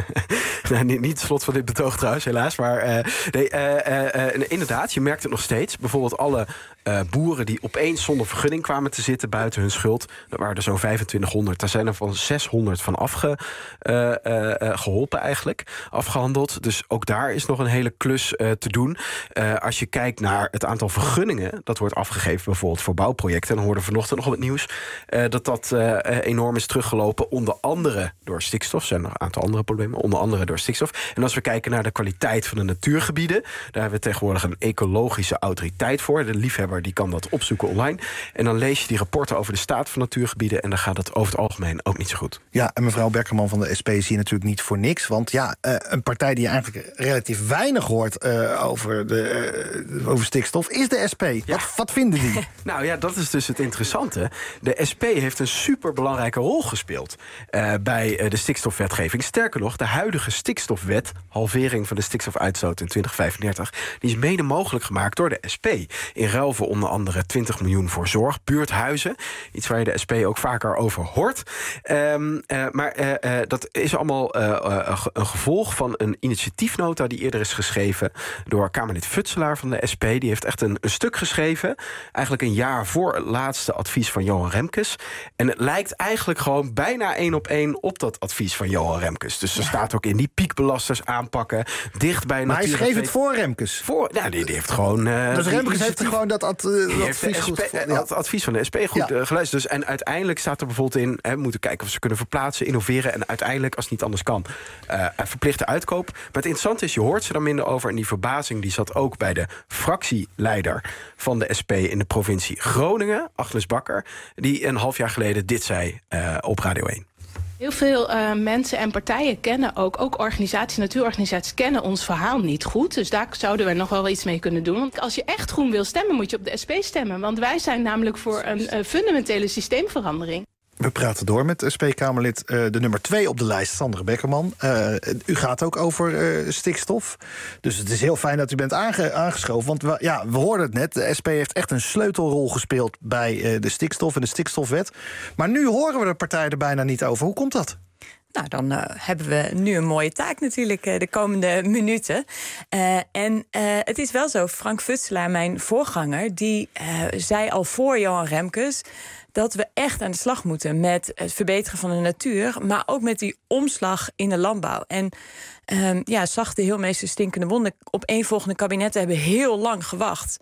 nee, niet, niet het slot van dit betoog trouwens, helaas. Maar uh, nee, uh, uh, uh, inderdaad, je merkt het nog steeds. Bijvoorbeeld alle uh, boeren die opeens zonder vergunning kwamen te zitten... buiten hun schuld. Dat waren er zo'n vijfentwintighonderd. Daar zijn er van zeshonderd van afge, uh, uh, uh, geholpen eigenlijk. Afgehandeld. Dus ook daar is nog een hele klus uh, te doen. Uh, als je kijkt naar het aantal vergunningen... dat wordt afgegeven bijvoorbeeld voor bouwprojecten... en dan hoorden we vanochtend nog op het nieuws... Uh, dat dat uh, enorm is teruggelopen. Onder andere door stikstof. Er zijn nog een aantal andere problemen. Onder andere door stikstof. En als we kijken naar de kwaliteit van de natuurgebieden... daar hebben we tegenwoordig een ecologische autoriteit voor. De liefhebber die kan dat opzoeken online. En dan lees je die rapporten over de staat van natuurgebieden... en dan gaat het over het algemeen ook niet zo goed. Ja, en mevrouw Beckerman van de S P is hier natuurlijk niet voor niks. Want ja, uh, een partij die eigenlijk relatief weinig hoort uh, over, de, uh, over stikstof... is de S P. Ja. Wat, wat vinden die? Nou ja, dat is dus het interessante. De S P heeft een superbelangrijke rol gespeeld... Uh, bij uh, de stikstofwetgeving. Sterker nog, de huidige stikstofwet... halvering van de stikstofuitstoot in twintig vijfendertig... die is mede mogelijk gemaakt door de S P. In ruil voor onder andere twintig miljoen voor zorg, buurthuizen. Iets waar je de S P ook vaker over hoort. Um, uh, maar uh, uh, dat is allemaal uh, uh, een gevolg van een initiatiefnota... die eerder is geschreven door Kamerlid Futselaar van de S P. Die heeft echt een, een stuk geschreven. Eigenlijk een jaar voor het laatste advies van Johan Remkes. En het lijkt eigenlijk gewoon bijna één op één... op dat advies van Johan Remkes. Dus er ja. staat ook in die piekbelasters aanpakken. Dicht bij maar hij schreef het voor Remkes? Voor, nou, die, die heeft gewoon... Uh, dus Remkes heeft er gewoon dat, ad, uh, dat advies, S P, goed, ja. het advies van de S P goed ja. uh, geluisterd. Dus, en uiteindelijk staat er bijvoorbeeld in... Hè, we moeten kijken of ze kunnen verplaatsen, innoveren... en uiteindelijk, als het niet anders kan, uh, verplichte uitkoop. Maar het interessante is, je hoort ze er minder over... en die verbazing die zat ook bij de fractieleider van de S P... in de provincie Groningen, Agnes Bakker... die een half jaar geleden dit zei uh, op Radio één. Heel veel uh, mensen en partijen kennen ook, ook organisaties, natuurorganisaties kennen ons verhaal niet goed. Dus daar zouden we nog wel iets mee kunnen doen. Want als je echt groen wil stemmen, moet je op de S P stemmen. Want wij zijn namelijk voor een uh, fundamentele systeemverandering. We praten door met S P-Kamerlid uh, de nummer twee op de lijst, Sandra Beckerman. Uh, u gaat ook over uh, stikstof. Dus het is heel fijn dat u bent aange- aangeschoven. Want we, ja, we hoorden het net, de S P heeft echt een sleutelrol gespeeld... bij uh, de stikstof en de stikstofwet. Maar nu horen we de partijen er bijna niet over. Hoe komt dat? Nou, dan uh, hebben we nu een mooie taak natuurlijk uh, de komende minuten. Uh, en uh, het is wel zo, Frank Futselaar, mijn voorganger... die uh, zei al voor Johan Remkes... dat we echt aan de slag moeten met het verbeteren van de natuur... maar ook met die omslag in de landbouw. En um, ja, zag de heel meeste stinkende wonden. Opeenvolgende kabinetten hebben heel lang gewacht.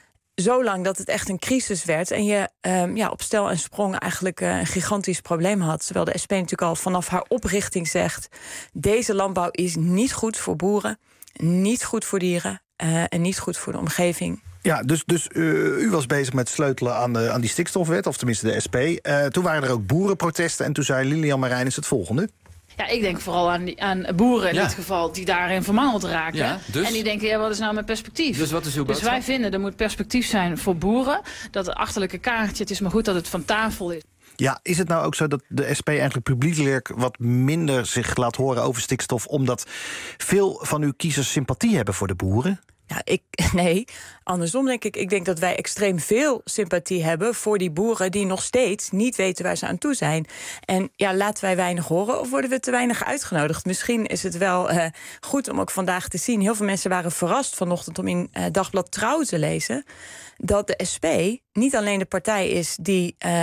Zo lang dat het echt een crisis werd. En je um, ja, op stel en sprong eigenlijk uh, een gigantisch probleem had. Terwijl de S P natuurlijk al vanaf haar oprichting zegt... deze landbouw is niet goed voor boeren, niet goed voor dieren... Uh, en niet goed voor de omgeving. Ja, dus, dus uh, u was bezig met sleutelen aan, de, aan die stikstofwet, of tenminste de S P. Uh, toen waren er ook boerenprotesten en toen zei Lilian Marijnis het volgende. Ja, ik denk vooral aan, die, aan boeren in ja. dit geval die daarin vermangeld raken. Ja, dus? En die denken, ja, wat is nou mijn perspectief? Dus wat is uw boodschap? Dus wij vinden, er moet perspectief zijn voor boeren. Dat het achterlijke kaartje, het is maar goed dat het van tafel is. Ja, is het nou ook zo dat de S P eigenlijk publiekelijk wat minder zich laat horen over stikstof... omdat veel van uw kiezers sympathie hebben voor de boeren? Nou, ik, nee, andersom denk ik. Ik denk dat wij extreem veel sympathie hebben voor die boeren... die nog steeds niet weten waar ze aan toe zijn. En ja, laten wij weinig horen of worden we te weinig uitgenodigd? Misschien is het wel uh, goed om ook vandaag te zien... heel veel mensen waren verrast vanochtend om in uh, Dagblad Trouw te lezen... dat de S P niet alleen de partij is die... Uh,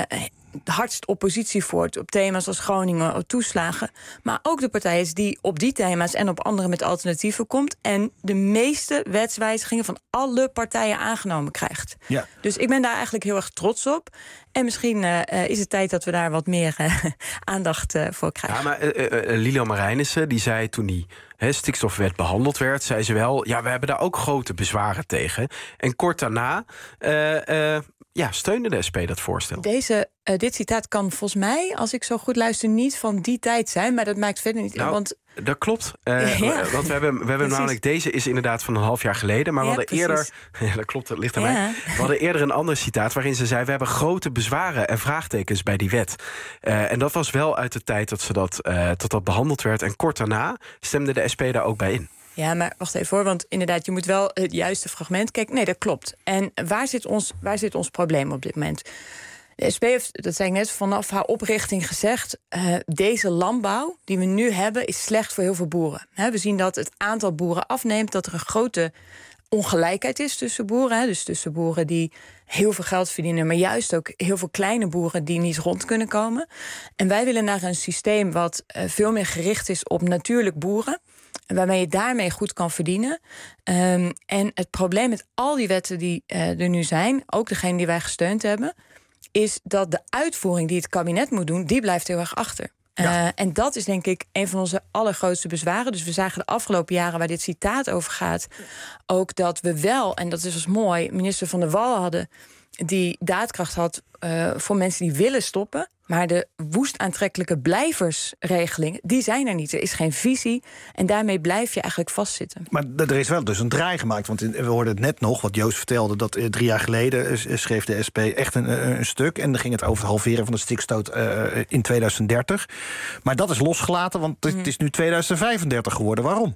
het hardst oppositie voert op thema's als Groningen of toeslagen. Maar ook de partij is die op die thema's en op andere met alternatieven komt. En de meeste wetswijzigingen van alle partijen aangenomen krijgt. Ja. Dus ik ben daar eigenlijk heel erg trots op. En misschien uh, is het tijd dat we daar wat meer uh, aandacht uh, voor krijgen. Ja, maar uh, uh, Lilian Marijnissen, die zei toen die he, stikstofwet behandeld werd, zei ze wel, ja, we hebben daar ook grote bezwaren tegen. En kort daarna uh, uh, ja, steunde de S P dat voorstel. Deze, uh, dit citaat kan volgens mij, als ik zo goed luister, niet van die tijd zijn. Maar dat maakt verder niet... Nou, want dat klopt. Uh, ja. Want we hebben, we hebben namelijk, deze is inderdaad van een half jaar geleden. Maar we ja, hadden precies. eerder... Ja, dat klopt, dat ligt aan ja. mij. We hadden eerder een ander citaat waarin ze zei, we hebben grote bezwaren en vraagtekens bij die wet. Uh, en dat was wel uit de tijd dat, ze dat, uh, dat dat behandeld werd. En kort daarna stemde de S P daar ook bij in. Ja, maar wacht even hoor, want inderdaad, je moet wel het juiste fragment kijken. Nee, dat klopt. En waar zit ons, waar zit ons probleem op dit moment? De S P heeft, dat zei ik net, vanaf haar oprichting gezegd, Uh, deze landbouw die we nu hebben is slecht voor heel veel boeren. He, we zien dat het aantal boeren afneemt, dat er een grote ongelijkheid is tussen boeren. He, dus tussen boeren die heel veel geld verdienen, maar juist ook heel veel kleine boeren die niet rond kunnen komen. En wij willen naar een systeem wat uh, veel meer gericht is op natuurlijk boeren, waarmee je daarmee goed kan verdienen. Um, en het probleem met al die wetten die uh, er nu zijn, ook degene die wij gesteund hebben, is dat de uitvoering die het kabinet moet doen, die blijft heel erg achter. Ja. Uh, en dat is denk ik een van onze allergrootste bezwaren. Dus we zagen de afgelopen jaren waar dit citaat over gaat, ook dat we wel, en dat is dus mooi, minister Van der Wal hadden die daadkracht had uh, voor mensen die willen stoppen. Maar de woest aantrekkelijke blijversregeling, die zijn er niet. Er is geen visie en daarmee blijf je eigenlijk vastzitten. Maar er is wel dus een draai gemaakt. Want we hoorden het net nog, wat Joost vertelde, dat uh, drie jaar geleden uh, schreef de S P echt een, uh, een stuk. En dan ging het over het halveren van de stikstoot uh, in tweeduizend dertig. Maar dat is losgelaten, want het, hmm. het is nu tweeduizend vijfendertig geworden. Waarom?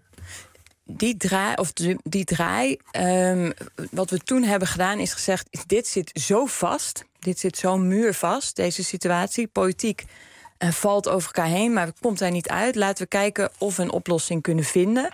Die draai, of die, die draai um, wat we toen hebben gedaan, is gezegd, dit zit zo vast, dit zit zo muurvast, deze situatie. Politiek uh, valt over elkaar heen, maar komt daar niet uit. Laten we kijken of we een oplossing kunnen vinden.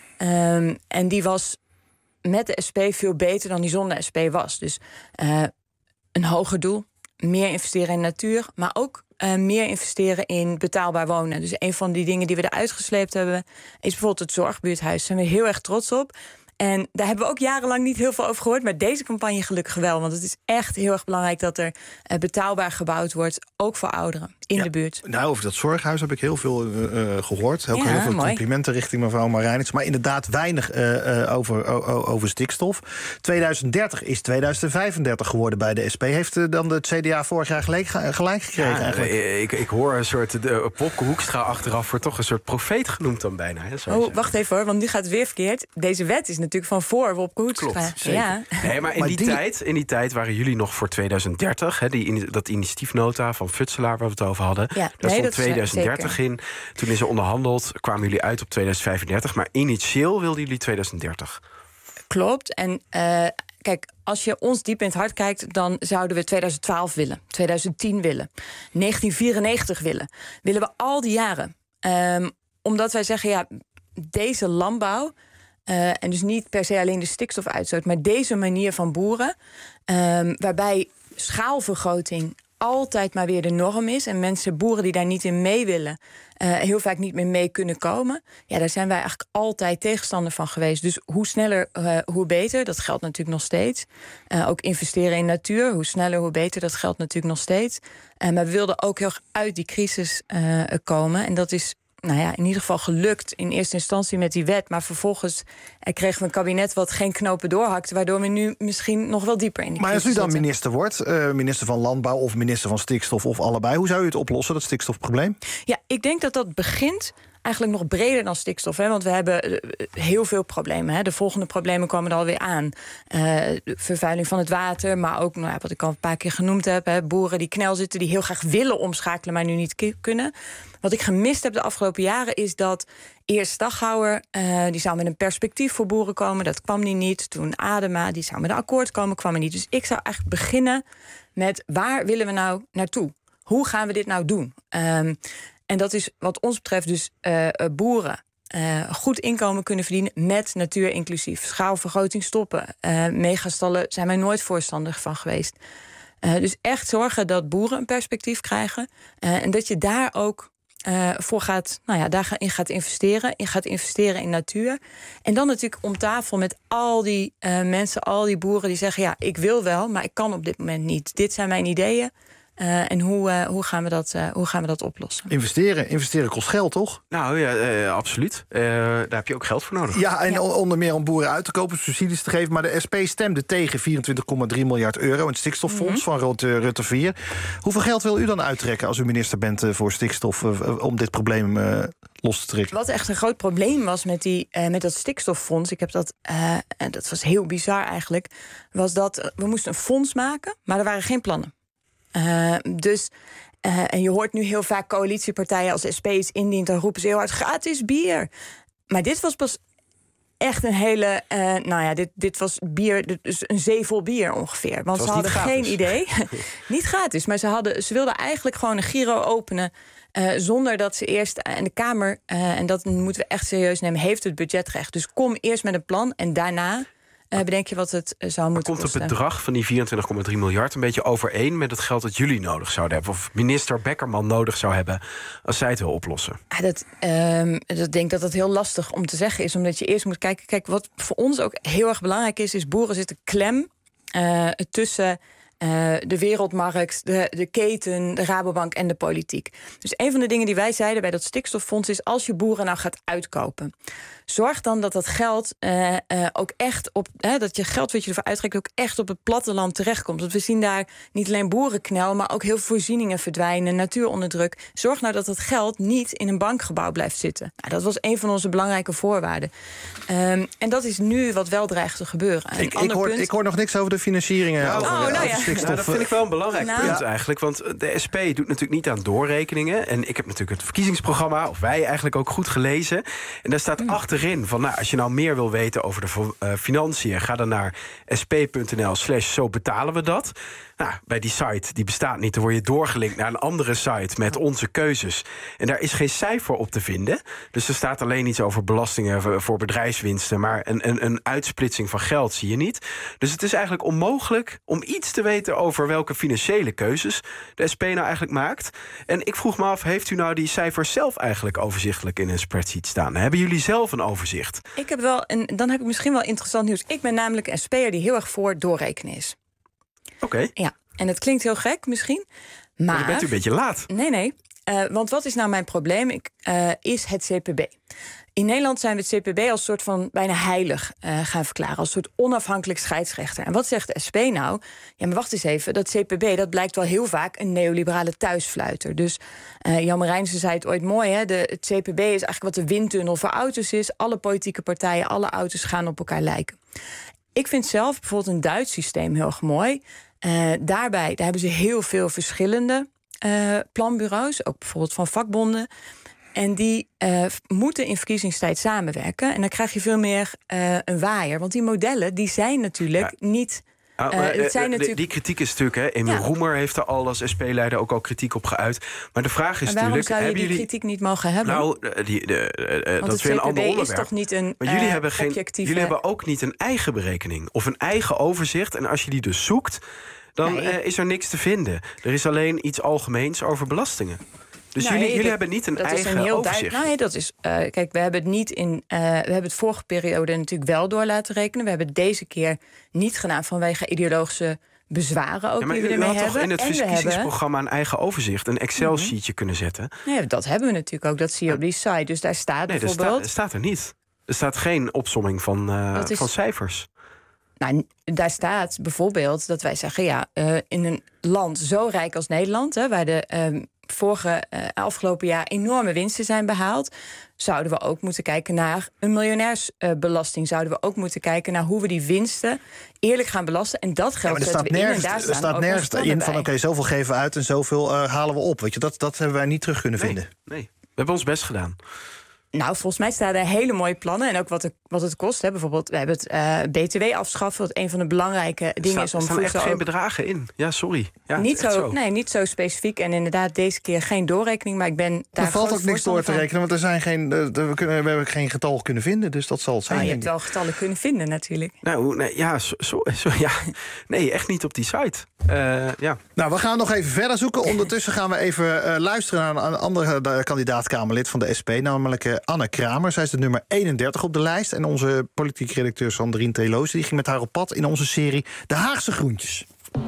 Um, en die was met de S P veel beter dan die zonder S P was. Dus uh, een hoger doel, meer investeren in natuur, maar ook Uh, meer investeren in betaalbaar wonen. Dus een van die dingen die we eruit gesleept hebben is bijvoorbeeld het zorgbuurthuis. Daar zijn we heel erg trots op. En daar hebben we ook jarenlang niet heel veel over gehoord, maar deze campagne gelukkig wel. Want het is echt heel erg belangrijk dat er uh, betaalbaar gebouwd wordt, ook voor ouderen in ja, de buurt. Nou, over dat zorghuis heb ik heel veel uh, gehoord. Ook ja, heel veel mooi. Complimenten richting mevrouw Marijnissen. Maar inderdaad weinig uh, uh, over, uh, over stikstof. tweeduizend dertig is tweeduizend vijfendertig geworden bij de S P. Heeft uh, dan het C D A vorig jaar gelijk, gelijk gekregen? Ja, eigenlijk? Ik, ik hoor een soort de Popke Hoekstra achteraf wordt toch een soort profeet genoemd dan bijna. Hè, oh, wacht even hoor, want nu gaat het weer verkeerd. Deze wet is natuurlijk van voor Wopke Hoekstra. Klopt, zeker. Ja. Nee, maar in, maar die, die... Tijd, in die tijd waren jullie nog voor tweeduizend dertig... Hè, die, dat initiatiefnota van Futselaar waar we het over hadden. Ja, daar nee, stond tweeduizend dertig in. Toen is er onderhandeld, kwamen jullie uit op tweeduizend vijfendertig. Maar initieel wilden jullie tweeduizend dertig. Klopt. En uh, kijk, als je ons diep in het hart kijkt, dan zouden we tweeduizend twaalf willen, tweeduizend tien willen, negentien vierennegentig willen. Willen we al die jaren. Um, omdat wij zeggen, ja, deze landbouw, Uh, en dus niet per se alleen de stikstofuitstoot, maar deze manier van boeren, um, waarbij schaalvergroting altijd maar weer de norm is en mensen, boeren die daar niet in mee willen, uh, heel vaak niet meer mee kunnen komen. Ja, daar zijn wij eigenlijk altijd tegenstander van geweest. Dus hoe sneller, uh, hoe beter. Dat geldt natuurlijk nog steeds. Uh, ook investeren in natuur. Hoe sneller, hoe beter. Dat geldt natuurlijk nog steeds. Uh, maar we wilden ook heel erg uit die crisis uh, komen. En dat is nou ja, in ieder geval gelukt in eerste instantie met die wet. Maar vervolgens eh, kregen we een kabinet wat geen knopen doorhakte, waardoor we nu misschien nog wel dieper in die maar crisis als u dan zitten. minister wordt, uh, minister van Landbouw of minister van Stikstof of allebei, hoe zou u het oplossen, dat stikstofprobleem? Ja, ik denk dat dat begint eigenlijk nog breder dan stikstof. Hè? Want we hebben heel veel problemen. Hè? De volgende problemen komen er alweer aan. Uh, de vervuiling van het water, maar ook nou, wat ik al een paar keer genoemd heb. Hè? Boeren die knel zitten, die heel graag willen omschakelen, maar nu niet k- kunnen. Wat ik gemist heb de afgelopen jaren is dat eerst Staghouwer, uh, die zou met een perspectief voor boeren komen. Dat kwam die niet. Toen Adema, die zou met een akkoord komen, kwam er niet. Dus ik zou eigenlijk beginnen met waar willen we nou naartoe? Hoe gaan we dit nou doen? Um, En dat is wat ons betreft dus uh, boeren uh, goed inkomen kunnen verdienen met natuur inclusief. Schaalvergroting stoppen. Uh, megastallen zijn wij nooit voorstander van geweest. Uh, dus echt zorgen dat boeren een perspectief krijgen. Uh, en dat je daar ook uh, voor gaat, nou ja, daarin gaat investeren. In gaat investeren in natuur. En dan natuurlijk om tafel met al die uh, mensen, al die boeren die zeggen, ja, ik wil wel, maar ik kan op dit moment niet. Dit zijn mijn ideeën. Uh, en hoe, uh, hoe, gaan we dat, uh, hoe gaan we dat oplossen? Investeren, investeren kost geld, toch? Nou ja, uh, absoluut. Uh, daar heb je ook geld voor nodig. Ja, en ja. onder meer om boeren uit te kopen, subsidies te geven. Maar de S P stemde tegen vierentwintig komma drie miljard euro... in het stikstoffonds mm-hmm. van Rutte vier. Hoeveel geld wil u dan uittrekken als u minister bent uh, voor stikstof... Uh, om dit probleem uh, los te trekken? Wat echt een groot probleem was met, die, uh, met dat stikstoffonds... ik heb dat, uh, en dat was heel bizar eigenlijk... was dat uh, we moesten een fonds maken, maar er waren geen plannen. Uh, dus, uh, en je hoort nu heel vaak coalitiepartijen als de S P iets indient, dan roepen ze heel hard gratis bier. Maar dit was pas echt een hele, uh, nou ja, dit, dit was bier, dus een zee vol bier ongeveer. Want ze hadden geen idee. Niet gratis, maar ze, hadden, ze wilden eigenlijk gewoon een Giro openen. Uh, zonder dat ze eerst en de Kamer, uh, en dat moeten we echt serieus nemen, heeft het budgetrecht. Dus kom eerst met een plan en daarna Uh, bedenk je wat het uh, zou moeten komt kosten. Komt het bedrag van die vierentwintig komma drie miljard... een beetje overeen met het geld dat jullie nodig zouden hebben... of minister Beckerman nodig zou hebben als zij het wil oplossen? Ah, dat, um, dat denk dat dat heel lastig om te zeggen is... omdat je eerst moet kijken... Kijk, wat voor ons ook heel erg belangrijk is... is boeren zitten klem uh, tussen... Uh, de wereldmarkt, de, de keten, de Rabobank en de politiek. Dus een van de dingen die wij zeiden bij dat stikstoffonds is... als je boeren nou gaat uitkopen... zorg dan dat dat geld uh, uh, ook echt op... Uh, dat je geld wat je ervoor uittrekt ook echt op het platteland terechtkomt. Want we zien daar niet alleen boerenknel... maar ook heel veel voorzieningen verdwijnen, natuur onder druk. Zorg nou dat dat geld niet in een bankgebouw blijft zitten. Nou, dat was een van onze belangrijke voorwaarden. Um, en dat is nu wat wel dreigt te gebeuren. Ik, ik, hoor, punt... ik hoor nog niks over de financieringen. Nou, over, oh, nou ja. Nou, dat vind ik wel een belangrijk nou. punt eigenlijk. Want de S P doet natuurlijk niet aan doorrekeningen. En ik heb natuurlijk het verkiezingsprogramma, of wij eigenlijk ook goed gelezen. En daar staat mm. achterin van, nou, als je nou meer wil weten over de uh, financiën, ga dan naar sp.nl slash zo betalen we dat. Nou, bij die site, die bestaat niet. Dan word je doorgelinkt naar een andere site met onze keuzes. En daar is geen cijfer op te vinden. Dus er staat alleen iets over belastingen voor bedrijfswinsten. Maar een, een, een uitsplitsing van geld zie je niet. Dus het is eigenlijk onmogelijk om iets te weten over welke financiële keuzes de S P nou eigenlijk maakt. En ik vroeg me af, heeft u nou die cijfers zelf eigenlijk overzichtelijk in een spreadsheet staan? Hebben jullie zelf een overzicht? Ik heb wel, en dan heb ik misschien wel interessant nieuws. Ik ben namelijk een S P'er die heel erg voor doorrekenen is. Oké. Okay. Ja, en het klinkt heel gek misschien. Maar, maar je bent u een beetje laat. Nee, nee. Uh, want wat is nou mijn probleem? Ik, uh, is het C P B. In Nederland zijn we het C P B als soort van bijna heilig uh, gaan verklaren. Als soort onafhankelijk scheidsrechter. En wat zegt de S P nou? Ja, maar wacht eens even. Dat C P B, dat blijkt wel heel vaak een neoliberale thuisfluiter. Dus uh, Jan Marijnissen zei het ooit mooi. Hè? De, het C P B is eigenlijk wat de windtunnel voor auto's is. Alle politieke partijen, alle auto's gaan op elkaar lijken. Ik vind zelf bijvoorbeeld een Duits systeem heel erg mooi. Uh, daarbij daar hebben ze heel veel verschillende uh, planbureaus. Ook bijvoorbeeld van vakbonden. En die uh, moeten in verkiezingstijd samenwerken. En dan krijg je veel meer uh, een waaier. Want die modellen die zijn natuurlijk ja. niet... Uh, uh, het zijn natuurlijk... Die kritiek is natuurlijk, hè, Emiel ja. Roemer heeft er al als S P-leider ook al kritiek op geuit. Maar de vraag is en natuurlijk... waarom zou je die jullie... kritiek niet mogen hebben? Nou, die, de, uh, dat is weer een ander onderwerp. Is toch niet een, maar jullie, uh, hebben geen, jullie hebben ook niet een eigen berekening. Of een eigen overzicht. En als je die dus zoekt, dan nee. uh, is er niks te vinden. Er is alleen iets algemeens over belastingen. Dus nou, jullie, nee, jullie dat, hebben niet een dat eigen is een heel overzicht? Nee, dat is... Uh, kijk, we hebben het niet in... Uh, we hebben het vorige periode natuurlijk wel door laten rekenen. We hebben het deze keer niet gedaan vanwege ideologische bezwaren ook ja, maar die we u ermee had hebben. toch in het en verkiezingsprogramma een eigen overzicht, een Excel-sheetje mm-hmm. kunnen zetten? Nee, dat hebben we natuurlijk ook. Dat zie je op die site. Dus daar staat nee, bijvoorbeeld... Nee, staat, staat er niet. Er staat geen opsomming van, uh, is... van cijfers. Nou, daar staat bijvoorbeeld dat wij zeggen... ja, uh, in een land zo rijk als Nederland... Hè, waar de uh, vorige uh, afgelopen jaar enorme winsten zijn behaald... zouden we ook moeten kijken naar een miljonairsbelasting. Uh, zouden we ook moeten kijken naar hoe we die winsten eerlijk gaan belasten. En dat geld ja, zetten we nergens, in en daar staan Er staat nergens in van oké, okay, zoveel geven we uit en zoveel uh, halen we op. Weet je, dat, dat hebben wij niet terug kunnen nee, vinden. Nee, we hebben ons best gedaan. Nou, volgens mij staan er hele mooie plannen. En ook wat, het, wat het kost. Hè. Bijvoorbeeld, we hebben het uh, B T W afschaffen. Wat een van de belangrijke dingen Sta, is om... Er staan echt ook... geen bedragen in. Ja, sorry. Ja, niet, zo, zo. Nee, niet zo specifiek. En inderdaad, deze keer geen doorrekening. Maar ik ben daar er valt ook niks door te rekenen. Want er zijn geen, we, kunnen, we hebben geen getal kunnen vinden. Dus dat zal het zijn. Nou, je hebt wel getallen kunnen vinden natuurlijk. Nou, nee, ja, zo, zo, zo, ja. nee, echt niet op die site. Uh, ja. Nou, we gaan nog even verder zoeken. Ondertussen gaan we even uh, luisteren naar een andere kandidaat-Kamerlid van de S P. Namelijk uh, Anne Kramer. Zij is de nummer eenendertig op de lijst. En onze politiek redacteur Sandrine Theloos die ging met haar op pad in onze serie De Haagse Groentjes.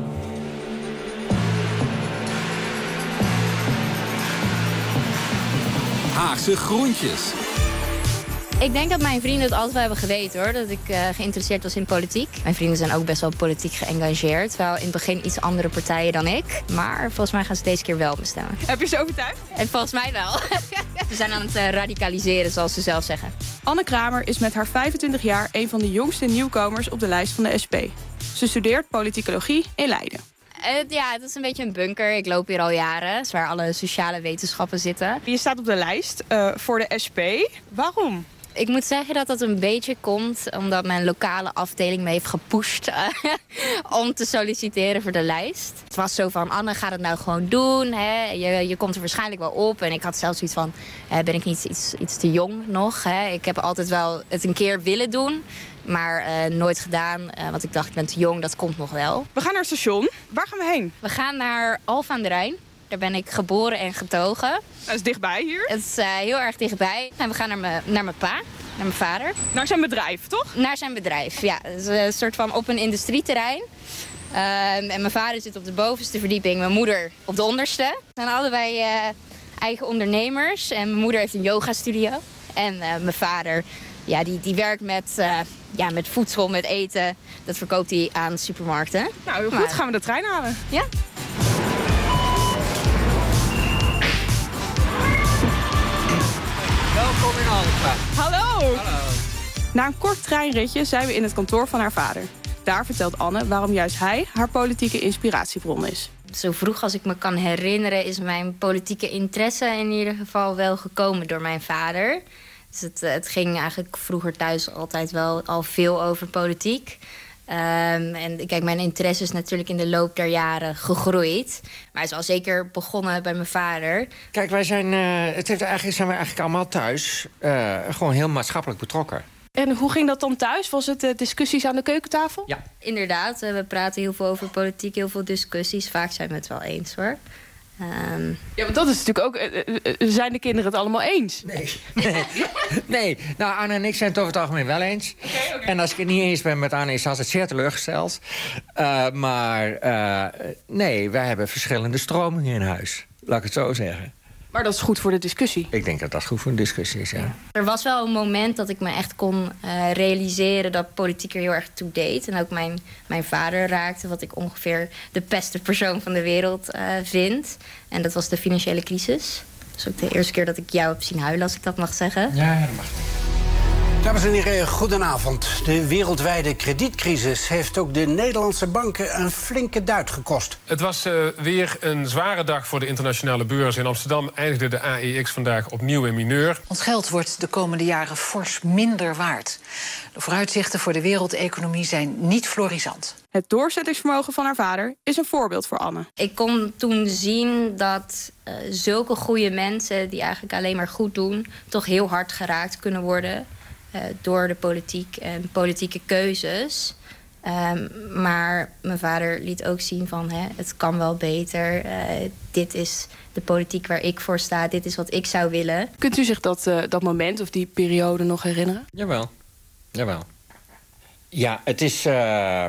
Haagse Groentjes. Ik denk dat mijn vrienden het altijd wel hebben geweten, hoor. Dat ik uh, geïnteresseerd was in politiek. Mijn vrienden zijn ook best wel politiek geëngageerd. Wel in het begin iets andere partijen dan ik. Maar volgens mij gaan ze deze keer wel op me stemmen. Heb je ze overtuigd? En volgens mij wel. Ze zijn aan het uh, radicaliseren, zoals ze zelf zeggen. Anne Kramer is met haar vijfentwintig jaar een van de jongste nieuwkomers op de lijst van de S P. Ze studeert politicologie in Leiden. Uh, ja, het is een beetje een bunker. Ik loop hier al jaren. Het is waar alle sociale wetenschappen zitten. Je staat op de lijst uh, voor de S P. Waarom? Ik moet zeggen dat dat een beetje komt omdat mijn lokale afdeling me heeft gepusht uh, om te solliciteren voor de lijst. Het was zo van, Anne, ga het nou gewoon doen. Hè? Je, je komt er waarschijnlijk wel op. En ik had zelfs zoiets van, uh, ben ik niet iets, iets te jong nog? Hè? Ik heb altijd wel het een keer willen doen, maar uh, nooit gedaan. Uh, want ik dacht, ik ben te jong, dat komt nog wel. We gaan naar het station. Waar gaan we heen? We gaan naar Alphen aan de Rijn. Daar ben ik geboren en getogen. Dat is dichtbij hier? Het is uh, heel erg dichtbij. En we gaan naar mijn naar mijn pa, naar mijn vader. Naar zijn bedrijf, toch? Naar zijn bedrijf, ja. Het is een soort van op een industrieterrein. Uh, en mijn vader zit op de bovenste verdieping, mijn moeder op de onderste. We zijn allebei uh, eigen ondernemers. En mijn moeder heeft een yogastudio. En uh, mijn vader, ja, die, die werkt met, uh, ja, met voedsel, met eten. Dat verkoopt hij aan supermarkten. Nou, heel goed. Maar, gaan we de trein halen? Ja. Welkom in Alphen. Hallo. Hallo. Na een kort treinritje zijn we in het kantoor van haar vader. Daar vertelt Anne waarom juist hij haar politieke inspiratiebron is. Zo vroeg als ik me kan herinneren is mijn politieke interesse in ieder geval wel gekomen door mijn vader. Dus het, het ging eigenlijk vroeger thuis altijd wel al veel over politiek. Um, en kijk, mijn interesse is natuurlijk in de loop der jaren gegroeid. Maar het is al zeker begonnen bij mijn vader. Kijk, wij zijn, uh, het heeft eigenlijk, zijn we eigenlijk allemaal thuis uh, gewoon heel maatschappelijk betrokken. En hoe ging dat dan thuis? Was het uh, discussies aan de keukentafel? Ja. Inderdaad, uh, we praten heel veel over politiek, heel veel discussies. Vaak zijn we het wel eens, hoor. Um... Ja, want dat is natuurlijk ook... Uh, uh, zijn de kinderen het allemaal eens? Nee. Nee. nee. Nou, Anne en ik zijn het over het algemeen wel eens. Okay, okay. En als ik het niet eens ben met Anne, is ze altijd zeer teleurgesteld. Uh, maar uh, nee, wij hebben verschillende stromingen in huis. Laat ik het zo zeggen. Maar dat is goed voor de discussie. Ik denk dat dat goed voor een discussie is, ja. Er was wel een moment dat ik me echt kon uh, realiseren dat politiek er heel erg toe deed. En ook mijn, mijn vader raakte, wat ik ongeveer de beste persoon van de wereld uh, vind. En dat was de financiële crisis. Dat is ook de eerste keer dat ik jou heb zien huilen, als ik dat mag zeggen. Ja, dat mag. Dames en heren, goedenavond. De wereldwijde kredietcrisis heeft ook de Nederlandse banken een flinke duit gekost. Het was uh, weer een zware dag voor de internationale beurs. In Amsterdam eindigde de A E X vandaag opnieuw in mineur. Ons geld wordt de komende jaren fors minder waard. De vooruitzichten voor de wereldeconomie zijn niet florissant. Het doorzettingsvermogen van haar vader is een voorbeeld voor Anne. Ik kon toen zien dat uh, zulke goede mensen die eigenlijk alleen maar goed doen, toch heel hard geraakt kunnen worden. Uh, door de politiek en politieke keuzes. Um, maar mijn vader liet ook zien van, hè, het kan wel beter. Uh, dit is de politiek waar ik voor sta. Dit is wat ik zou willen. Kunt u zich dat, uh, dat moment of die periode nog herinneren? Jawel. Jawel. Ja, het is... Uh,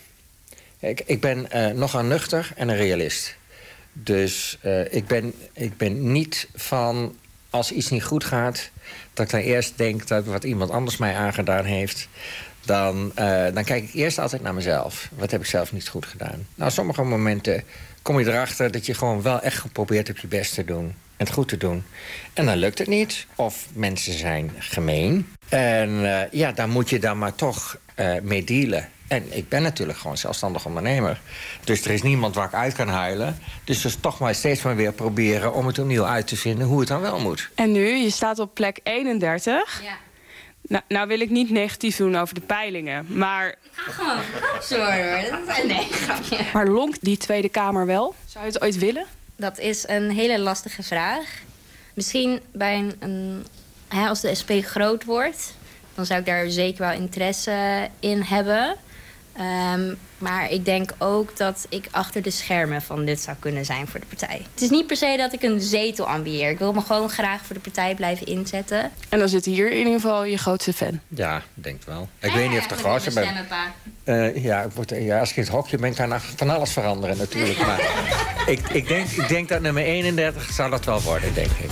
ik, ik ben uh, nogal nuchter en een realist. Dus uh, ik, ben, ik ben niet van... als iets niet goed gaat, dat ik dan eerst denk dat wat iemand anders mij aangedaan heeft, Dan, uh, dan kijk ik eerst altijd naar mezelf. Wat heb ik zelf niet goed gedaan? Nou, sommige momenten kom je erachter dat je gewoon wel echt geprobeerd hebt je best te doen. En het goed te doen. En dan lukt het niet. Of mensen zijn gemeen. En uh, ja, dan moet je daar maar toch uh, mee dealen. En ik ben natuurlijk gewoon zelfstandig ondernemer. Dus er is niemand waar ik uit kan huilen. Dus dus toch maar steeds maar weer proberen om het opnieuw uit te vinden hoe het dan wel moet. En nu, je staat op plek eenendertig. Ja. Nou, nou wil ik niet negatief doen over de peilingen, maar... Ik ga gewoon sorry hoor. Nee, grapje. Maar lonkt die Tweede Kamer wel? Zou je het ooit willen? Dat is een hele lastige vraag. Misschien bij een, een hè, als de S P groot wordt, dan zou ik daar zeker wel interesse in hebben. Um, maar ik denk ook dat ik achter de schermen van dit zou kunnen zijn voor de partij. Het is niet per se dat ik een zetel ambieer. Ik wil me gewoon graag voor de partij blijven inzetten. En dan zit hier in ieder geval je grootste fan. Ja, ik denk wel. Ik eh, weet niet of de grootste ben. Uh, ja, ja, als ik in het hokje ben, kan van alles veranderen natuurlijk. Maar ik, ik, denk, ik denk dat nummer eenendertig zou dat wel worden, denk ik.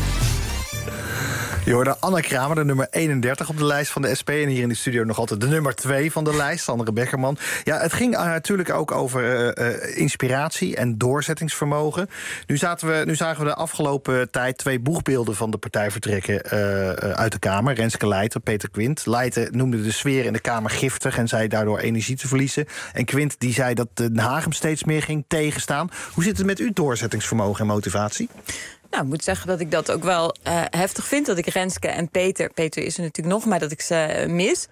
Je hoorde Anne Kramer, de nummer eenendertig op de lijst van de S P. En hier in de studio nog altijd de nummer twee van de lijst, Sandra Beckerman. Ja, het ging uh, natuurlijk ook over uh, uh, inspiratie en doorzettingsvermogen. Nu, zaten we, nu zagen we de afgelopen tijd twee boegbeelden van de partij vertrekken uh, uh, uit de Kamer. Renske Leijten, Peter Quint. Leijten noemde de sfeer in de Kamer giftig en zei daardoor energie te verliezen. En Quint die zei dat Den Haag hem steeds meer ging tegenstaan. Hoe zit het met uw doorzettingsvermogen en motivatie? Nou, ik moet zeggen dat ik dat ook wel uh, heftig vind. Dat ik Renske en Peter, Peter is er natuurlijk nog, maar dat ik ze uh, mis.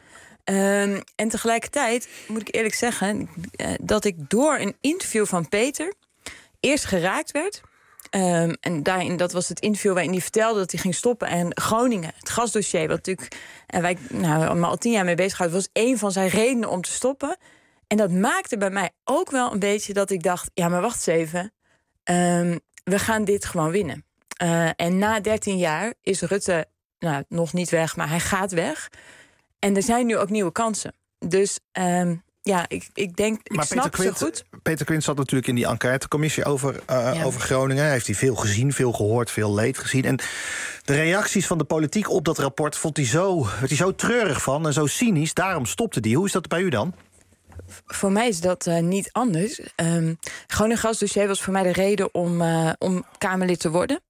Um, en tegelijkertijd moet ik eerlijk zeggen uh, dat ik door een interview van Peter eerst geraakt werd. Um, en daarin, dat was het interview waarin hij vertelde dat hij ging stoppen. En Groningen, het gasdossier, wat natuurlijk en wij nou, al tien jaar mee bezig waren, was één van zijn redenen om te stoppen. En dat maakte bij mij ook wel een beetje dat ik dacht, ja, maar wacht eens even. Um, we gaan dit gewoon winnen. Uh, en na dertien jaar is Rutte nou, nog niet weg, maar hij gaat weg. En er zijn nu ook nieuwe kansen. Dus um, ja, ik, ik denk, ik maar snap Peter Quint, zo goed. Peter Quint zat natuurlijk in die enquêtecommissie over, uh, ja. over Groningen. Hij heeft hij veel gezien, veel gehoord, veel leed gezien. En de reacties van de politiek op dat rapport vond hij zo, werd hij zo treurig van en zo cynisch. Daarom stopte hij. Hoe is dat bij u dan? Voor mij is dat uh, niet anders. Um, gewoon een gasdossier was voor mij de reden om, uh, om Kamerlid te worden.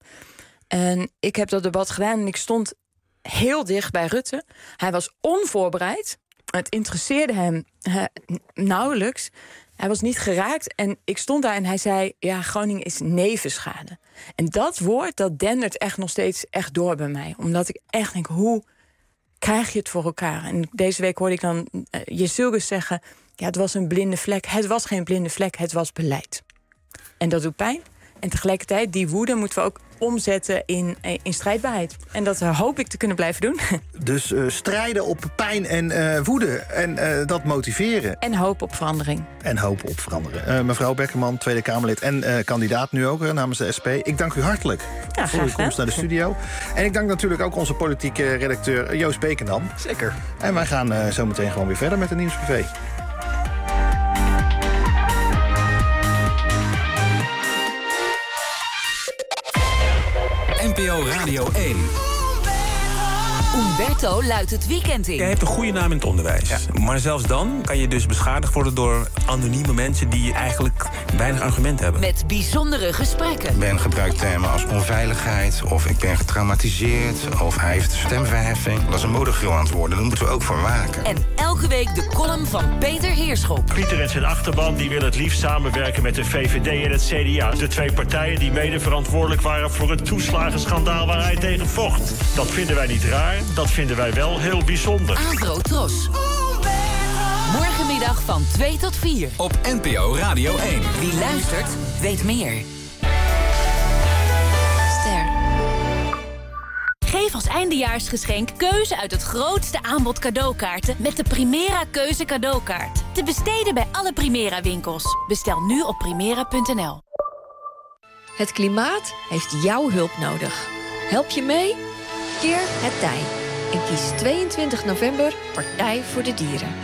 En ik heb dat debat gedaan en ik stond heel dicht bij Rutte. Hij was onvoorbereid. Het interesseerde hem uh, nauwelijks. Hij was niet geraakt en ik stond daar en hij zei, ja, Groningen is nevenschade. En dat woord, dat dendert echt nog steeds echt door bij mij. Omdat ik echt denk, hoe krijg je het voor elkaar? En deze week hoorde ik dan uh, Jezilgus zeggen, ja, het was een blinde vlek. Het was geen blinde vlek, het was beleid. En dat doet pijn. En tegelijkertijd, die woede moeten we ook omzetten in, in strijdbaarheid. En dat uh, hoop ik te kunnen blijven doen. Dus uh, strijden op pijn en uh, woede. En uh, dat motiveren. En hoop op verandering. En hoop op veranderen. Uh, mevrouw Beckerman, Tweede Kamerlid en uh, kandidaat nu ook uh, namens de S P. Ik dank u hartelijk ja, voor uw komst naar de studio. En ik dank natuurlijk ook onze politieke redacteur Joost Beekendam. Zeker. En wij gaan uh, zo meteen gewoon weer verder met de Nieuwsbv. N P O Radio één. Umberto luidt het weekend in. Jij hebt een goede naam in het onderwijs. Ja. Maar zelfs dan kan je dus beschadigd worden door anonieme mensen die eigenlijk weinig argumenten hebben. Met bijzondere gesprekken. Ik ben gebruikt termen als onveiligheid, of ik ben getraumatiseerd, of hij heeft stemverheffing. Dat is een modegril aan het worden, daar moeten we ook voor waken. En elke week de column van Peter Heerschop. Pieter en zijn achterban die willen het liefst samenwerken met de V V D en het C D A. De twee partijen die mede verantwoordelijk waren voor het toeslagenschandaal waar hij tegen vocht. Dat vinden wij niet raar. Dat vinden wij wel heel bijzonder. Avro Tros. Morgenmiddag van twee tot vier. Op N P O Radio één. Wie luistert, weet meer. Ster. Geef als eindejaarsgeschenk keuze uit het grootste aanbod cadeaukaarten met de Primera Keuze cadeaukaart. Te besteden bij alle Primera winkels. Bestel nu op primera punt n l. Het klimaat heeft jouw hulp nodig. Help je mee? Keer het tij. En kies tweeëntwintig november Partij voor de Dieren.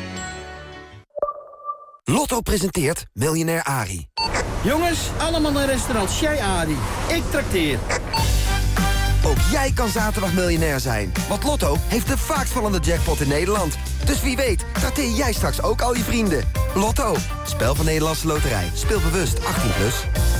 Lotto presenteert Miljonair Arie. Jongens, allemaal naar restaurant Chez Arie. Ik trakteer. Ook jij kan zaterdag miljonair zijn. Want Lotto heeft de vaakst vallende jackpot in Nederland. Dus wie weet, trakteer jij straks ook al je vrienden. Lotto, spel van Nederlandse Loterij. Speel bewust, achttien plus.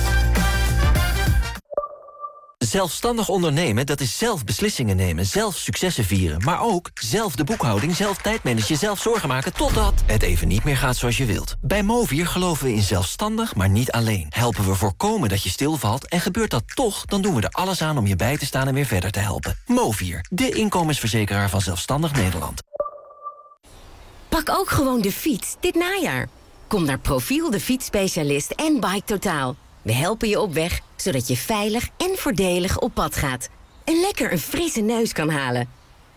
Zelfstandig ondernemen, dat is zelf beslissingen nemen, zelf successen vieren. Maar ook zelf de boekhouding, zelf tijdmanagen, zelf zorgen maken totdat het even niet meer gaat zoals je wilt. Bij Movier geloven we in zelfstandig, maar niet alleen. Helpen we voorkomen dat je stilvalt en gebeurt dat toch, dan doen we er alles aan om je bij te staan en weer verder te helpen. Movier, de inkomensverzekeraar van Zelfstandig Nederland. Pak ook gewoon de fiets dit najaar. Kom naar Profiel, de fietsspecialist en Bike Totaal. We helpen je op weg, zodat je veilig en voordelig op pad gaat. En lekker een frisse neus kan halen.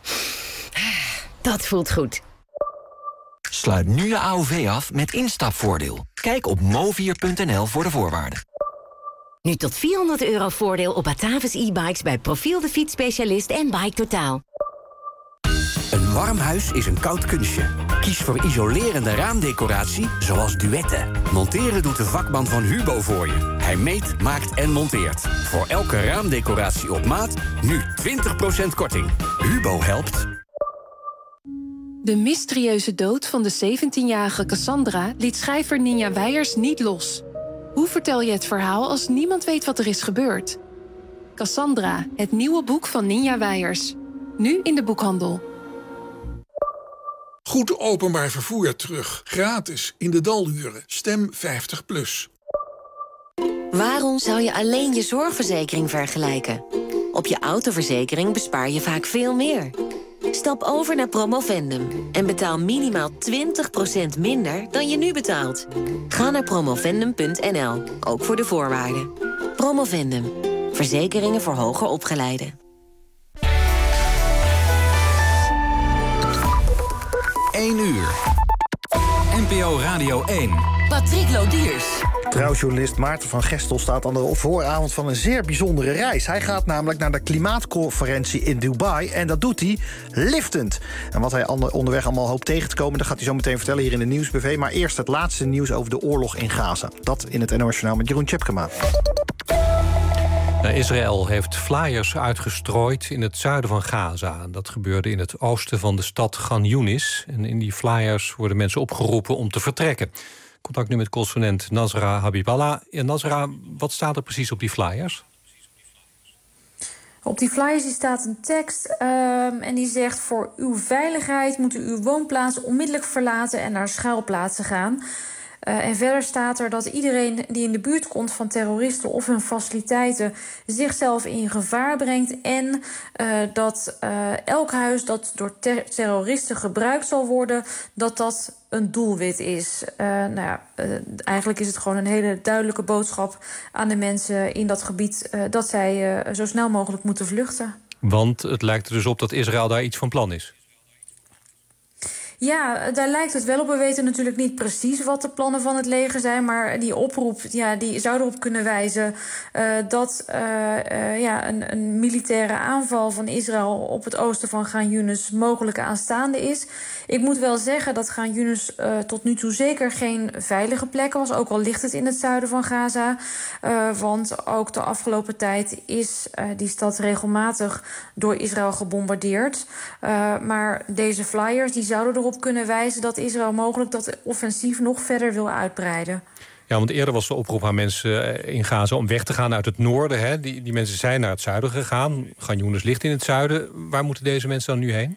Dat voelt goed. Sluit nu je A O V af met instapvoordeel. Kijk op movier punt n l voor de voorwaarden. Nu tot vierhonderd euro voordeel op Batavus e-bikes bij Profiel, de fietsspecialist en Bike Totaal. Een warm huis is een koud kunstje. Kies voor isolerende raamdecoratie zoals Duette. Monteren doet de vakman van Hubo voor je. Hij meet, maakt en monteert. Voor elke raamdecoratie op maat, nu twintig procent korting. Hubo helpt. De mysterieuze dood van de zeventienjarige Cassandra liet schrijver Ninja Weijers niet los. Hoe vertel je het verhaal als niemand weet wat er is gebeurd? Cassandra, het nieuwe boek van Ninja Weijers. Nu in de boekhandel. Goed openbaar vervoer terug. Gratis in de daluren. Stem vijftig plus. Waarom zou je alleen je zorgverzekering vergelijken? Op je autoverzekering bespaar je vaak veel meer. Stap over naar Promovendum en betaal minimaal twintig procent minder dan je nu betaalt. Ga naar promovendum punt n l, ook voor de voorwaarden. Promovendum, verzekeringen voor hoger opgeleiden. één uur. N P O Radio één. Patrick Lodiers. Trouwjournalist Maarten van Gestel staat aan de vooravond van een zeer bijzondere reis. Hij gaat namelijk naar de klimaatconferentie in Dubai en dat doet hij liftend. En wat hij onderweg allemaal hoopt tegen te komen, dat gaat hij zo meteen vertellen hier in de Nieuws B V. Maar eerst het laatste nieuws over de oorlog in Gaza. Dat in het N O S Journaal met Jeroen Tjepkema. Israël heeft flyers uitgestrooid in het zuiden van Gaza. Dat gebeurde in het oosten van de stad Khan Yunis. En in die flyers worden mensen opgeroepen om te vertrekken. Contact nu met correspondent Nasra Habiballah. Ja, Nasra, wat staat er precies op die flyers? Op die flyers die staat een tekst um, en die zegt: voor uw veiligheid moet u uw woonplaats onmiddellijk verlaten en naar schuilplaatsen gaan. Uh, en verder staat er dat iedereen die in de buurt komt van terroristen of hun faciliteiten zichzelf in gevaar brengt. En uh, dat uh, elk huis dat door ter- terroristen gebruikt zal worden, dat dat een doelwit is. Uh, nou ja, uh, eigenlijk is het gewoon een hele duidelijke boodschap aan de mensen in dat gebied uh, dat zij uh, zo snel mogelijk moeten vluchten. Want het lijkt er dus op dat Israël daar iets van plan is. Ja, daar lijkt het wel op. We weten natuurlijk niet precies wat de plannen van het leger zijn, maar die oproep ja, die zou erop kunnen wijzen uh, dat uh, uh, ja, een, een militaire aanval van Israël op het oosten van Khan Yunis mogelijk aanstaande is. Ik moet wel zeggen dat Khan Yunis uh, tot nu toe zeker geen veilige plek was, ook al ligt het in het zuiden van Gaza. Uh, want ook de afgelopen tijd is uh, die stad regelmatig door Israël gebombardeerd. Uh, maar deze flyers die zouden erop kunnen wijzen dat Israël mogelijk dat offensief nog verder wil uitbreiden. Ja, want eerder was de oproep aan mensen in Gaza om weg te gaan uit het noorden. Hè. Die, die mensen zijn naar het zuiden gegaan. Khan Yunis ligt in het zuiden. Waar moeten deze mensen dan nu heen?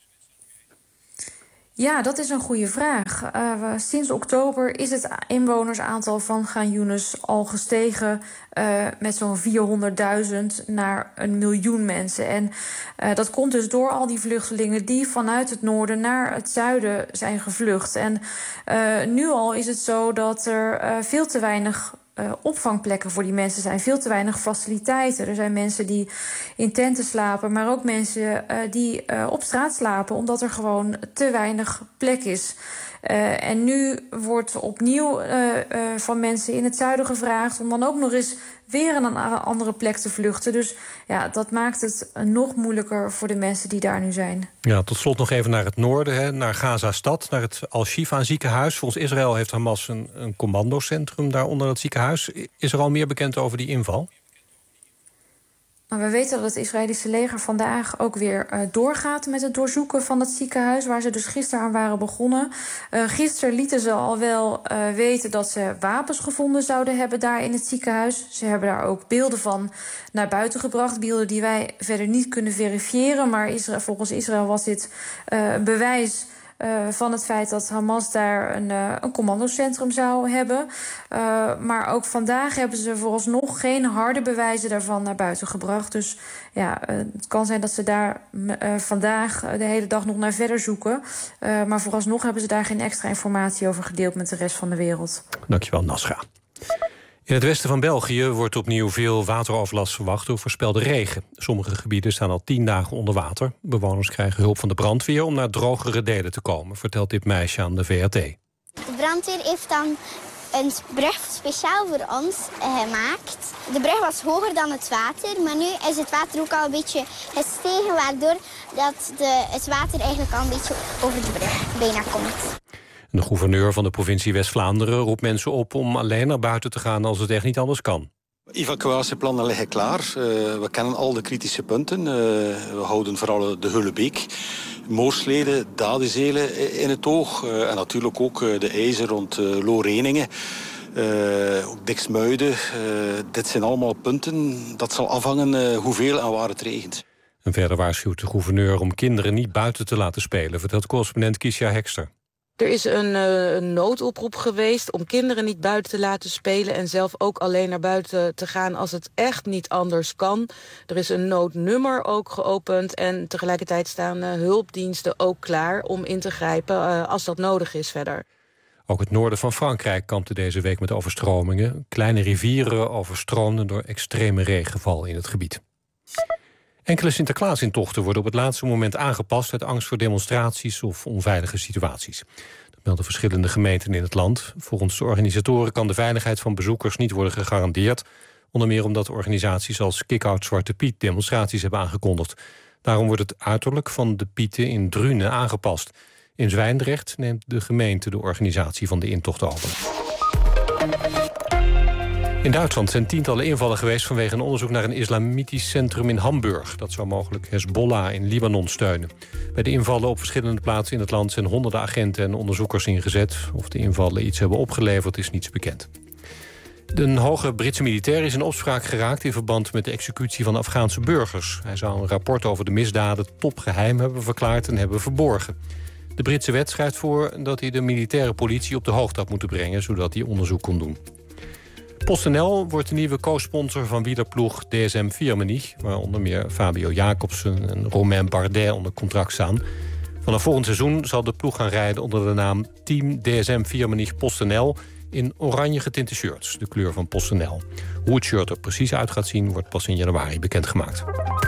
Ja, dat is een goede vraag. Uh, sinds oktober is het inwonersaantal van Khan Yunis al gestegen uh, met zo'n vierhonderdduizend naar een miljoen mensen. En uh, dat komt dus door al die vluchtelingen die vanuit het noorden naar het zuiden zijn gevlucht. En uh, nu al is het zo dat er uh, veel te weinig Uh, opvangplekken voor die mensen zijn. Veel te weinig faciliteiten. Er zijn mensen die in tenten slapen, maar ook mensen uh, die uh, op straat slapen, omdat er gewoon te weinig plek is. Uh, en nu wordt opnieuw uh, uh, van mensen in het zuiden gevraagd om dan ook nog eens weer naar een andere plek te vluchten. Dus ja, dat maakt het nog moeilijker voor de mensen die daar nu zijn. Ja, tot slot nog even naar het noorden, hè, naar Gaza-stad, naar het Al-Shifa ziekenhuis. Volgens Israël heeft Hamas een, een commandocentrum daar onder het ziekenhuis. Is er al meer bekend over die inval? Maar we weten dat het Israëlische leger vandaag ook weer uh, doorgaat met het doorzoeken van het ziekenhuis, waar ze dus gisteren aan waren begonnen. Uh, gisteren lieten ze al wel uh, weten dat ze wapens gevonden zouden hebben daar in het ziekenhuis. Ze hebben daar ook beelden van naar buiten gebracht, beelden die wij verder niet kunnen verifiëren. Maar Israël, volgens Israël was dit uh, een bewijs Uh, van het feit dat Hamas daar een, uh, een commandocentrum zou hebben. Uh, maar ook vandaag hebben ze vooralsnog geen harde bewijzen daarvan naar buiten gebracht. Dus ja, uh, het kan zijn dat ze daar uh, vandaag de hele dag nog naar verder zoeken. Uh, maar vooralsnog hebben ze daar geen extra informatie over gedeeld met de rest van de wereld. Dankjewel, Nasra. In het westen van België wordt opnieuw veel wateroverlast verwacht door voorspelde regen. Sommige gebieden staan al tien dagen onder water. Bewoners krijgen hulp van de brandweer om naar drogere delen te komen, vertelt dit meisje aan de V R T. De brandweer heeft dan een brug speciaal voor ons uh, gemaakt. De brug was hoger dan het water, maar nu is het water ook al een beetje gestegen, waardoor dat de, het water eigenlijk al een beetje over de brug bijna komt. De gouverneur van de provincie West-Vlaanderen roept mensen op om alleen naar buiten te gaan als het echt niet anders kan. Evacuatieplannen liggen klaar. Uh, we kennen al de kritische punten. Uh, we houden vooral de Hullebeek, Moorsleden, Dadezelen in het oog. Uh, en natuurlijk ook uh, de ijzer rond uh, Looreningen. Uh, ook Diksmuiden. Uh, dit zijn allemaal punten. Dat zal afhangen uh, hoeveel en waar het regent. En verder waarschuwt de gouverneur om kinderen niet buiten te laten spelen, vertelt correspondent Kiesja Hekster. Er is een, uh, een noodoproep geweest om kinderen niet buiten te laten spelen en zelf ook alleen naar buiten te gaan als het echt niet anders kan. Er is een noodnummer ook geopend en tegelijkertijd staan uh, hulpdiensten ook klaar om in te grijpen uh, als dat nodig is verder. Ook het noorden van Frankrijk kampte deze week met overstromingen. Kleine rivieren overstroomden door extreme regenval in het gebied. Enkele Sinterklaasintochten worden op het laatste moment aangepast uit angst voor demonstraties of onveilige situaties. Dat melden verschillende gemeenten in het land. Volgens de organisatoren kan de veiligheid van bezoekers niet worden gegarandeerd. Onder meer omdat organisaties als Kick-Out Zwarte Piet demonstraties hebben aangekondigd. Daarom wordt het uiterlijk van de Pieten in Drunen aangepast. In Zwijndrecht neemt de gemeente de organisatie van de intocht over. In Duitsland zijn tientallen invallen geweest vanwege een onderzoek naar een islamitisch centrum in Hamburg. Dat zou mogelijk Hezbollah in Libanon steunen. Bij de invallen op verschillende plaatsen in het land zijn honderden agenten en onderzoekers ingezet. Of de invallen iets hebben opgeleverd is niets bekend. Een hoge Britse militair is in opspraak geraakt in verband met de executie van Afghaanse burgers. Hij zou een rapport over de misdaden topgeheim hebben verklaard en hebben verborgen. De Britse wet schrijft voor dat hij de militaire politie op de hoogte had moeten brengen, zodat hij onderzoek kon doen. PostNL wordt de nieuwe co-sponsor van wielerploeg D S M Firmenich, waar onder meer Fabio Jacobsen en Romain Bardet onder contract staan. Vanaf volgend seizoen zal de ploeg gaan rijden onder de naam Team D S M Firmenich PostNL in oranje getinte shirts, de kleur van PostNL. Hoe het shirt er precies uit gaat zien, wordt pas in januari bekendgemaakt.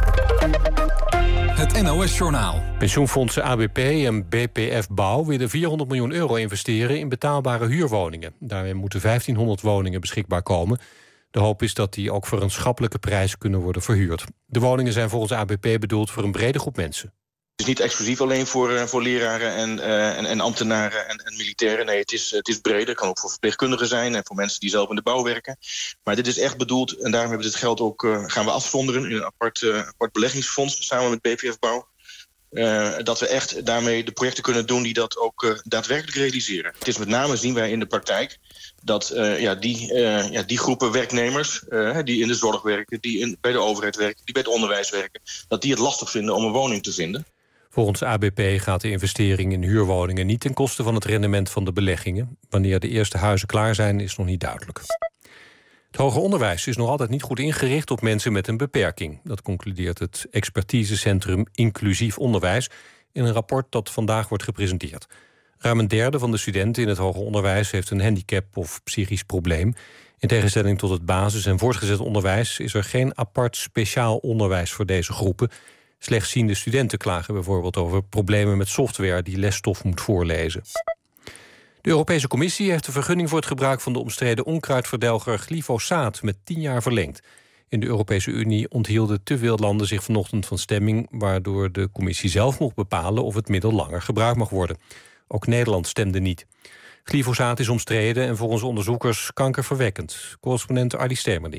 Het N O S-journaal. Pensioenfondsen A B P en B P F Bouw willen vierhonderd miljoen euro investeren in betaalbare huurwoningen. Daarmee moeten vijftienhonderd woningen beschikbaar komen. De hoop is dat die ook voor een schappelijke prijs kunnen worden verhuurd. De woningen zijn volgens A B P bedoeld voor een brede groep mensen. Het is niet exclusief alleen voor, uh, voor leraren en, uh, en, en ambtenaren en, en militairen. Nee, het is, het is breder. Het kan ook voor verpleegkundigen zijn en voor mensen die zelf in de bouw werken. Maar dit is echt bedoeld en daarom hebben we dit geld ook, uh, gaan we afzonderen in een apart, uh, apart beleggingsfonds samen met B P F Bouw. Uh, dat we echt daarmee de projecten kunnen doen die dat ook uh, daadwerkelijk realiseren. Het is met name, zien wij in de praktijk, dat uh, ja, die, uh, ja, die groepen werknemers uh, die in de zorg werken, die in, bij de overheid werken, die bij het onderwijs werken, dat die het lastig vinden om een woning te vinden. Volgens A B P gaat de investering in huurwoningen niet ten koste van het rendement van de beleggingen. Wanneer de eerste huizen klaar zijn, is nog niet duidelijk. Het hoger onderwijs is nog altijd niet goed ingericht op mensen met een beperking. Dat concludeert het expertisecentrum Inclusief Onderwijs in een rapport dat vandaag wordt gepresenteerd. Ruim een derde van de studenten in het hoger onderwijs heeft een handicap of psychisch probleem. In tegenstelling tot het basis- en voortgezet onderwijs is er geen apart speciaal onderwijs voor deze groepen. Slechtziende studenten klagen bijvoorbeeld over problemen met software die lesstof moet voorlezen. De Europese Commissie heeft de vergunning voor het gebruik van de omstreden onkruidverdelger glyfosaat met tien jaar verlengd. In de Europese Unie onthielden te veel landen zich vanochtend van stemming, waardoor de Commissie zelf mocht bepalen of het middel langer gebruikt mag worden. Ook Nederland stemde niet. Glyfosaat is omstreden en volgens onderzoekers kankerverwekkend. Correspondent Ardy Stemerding.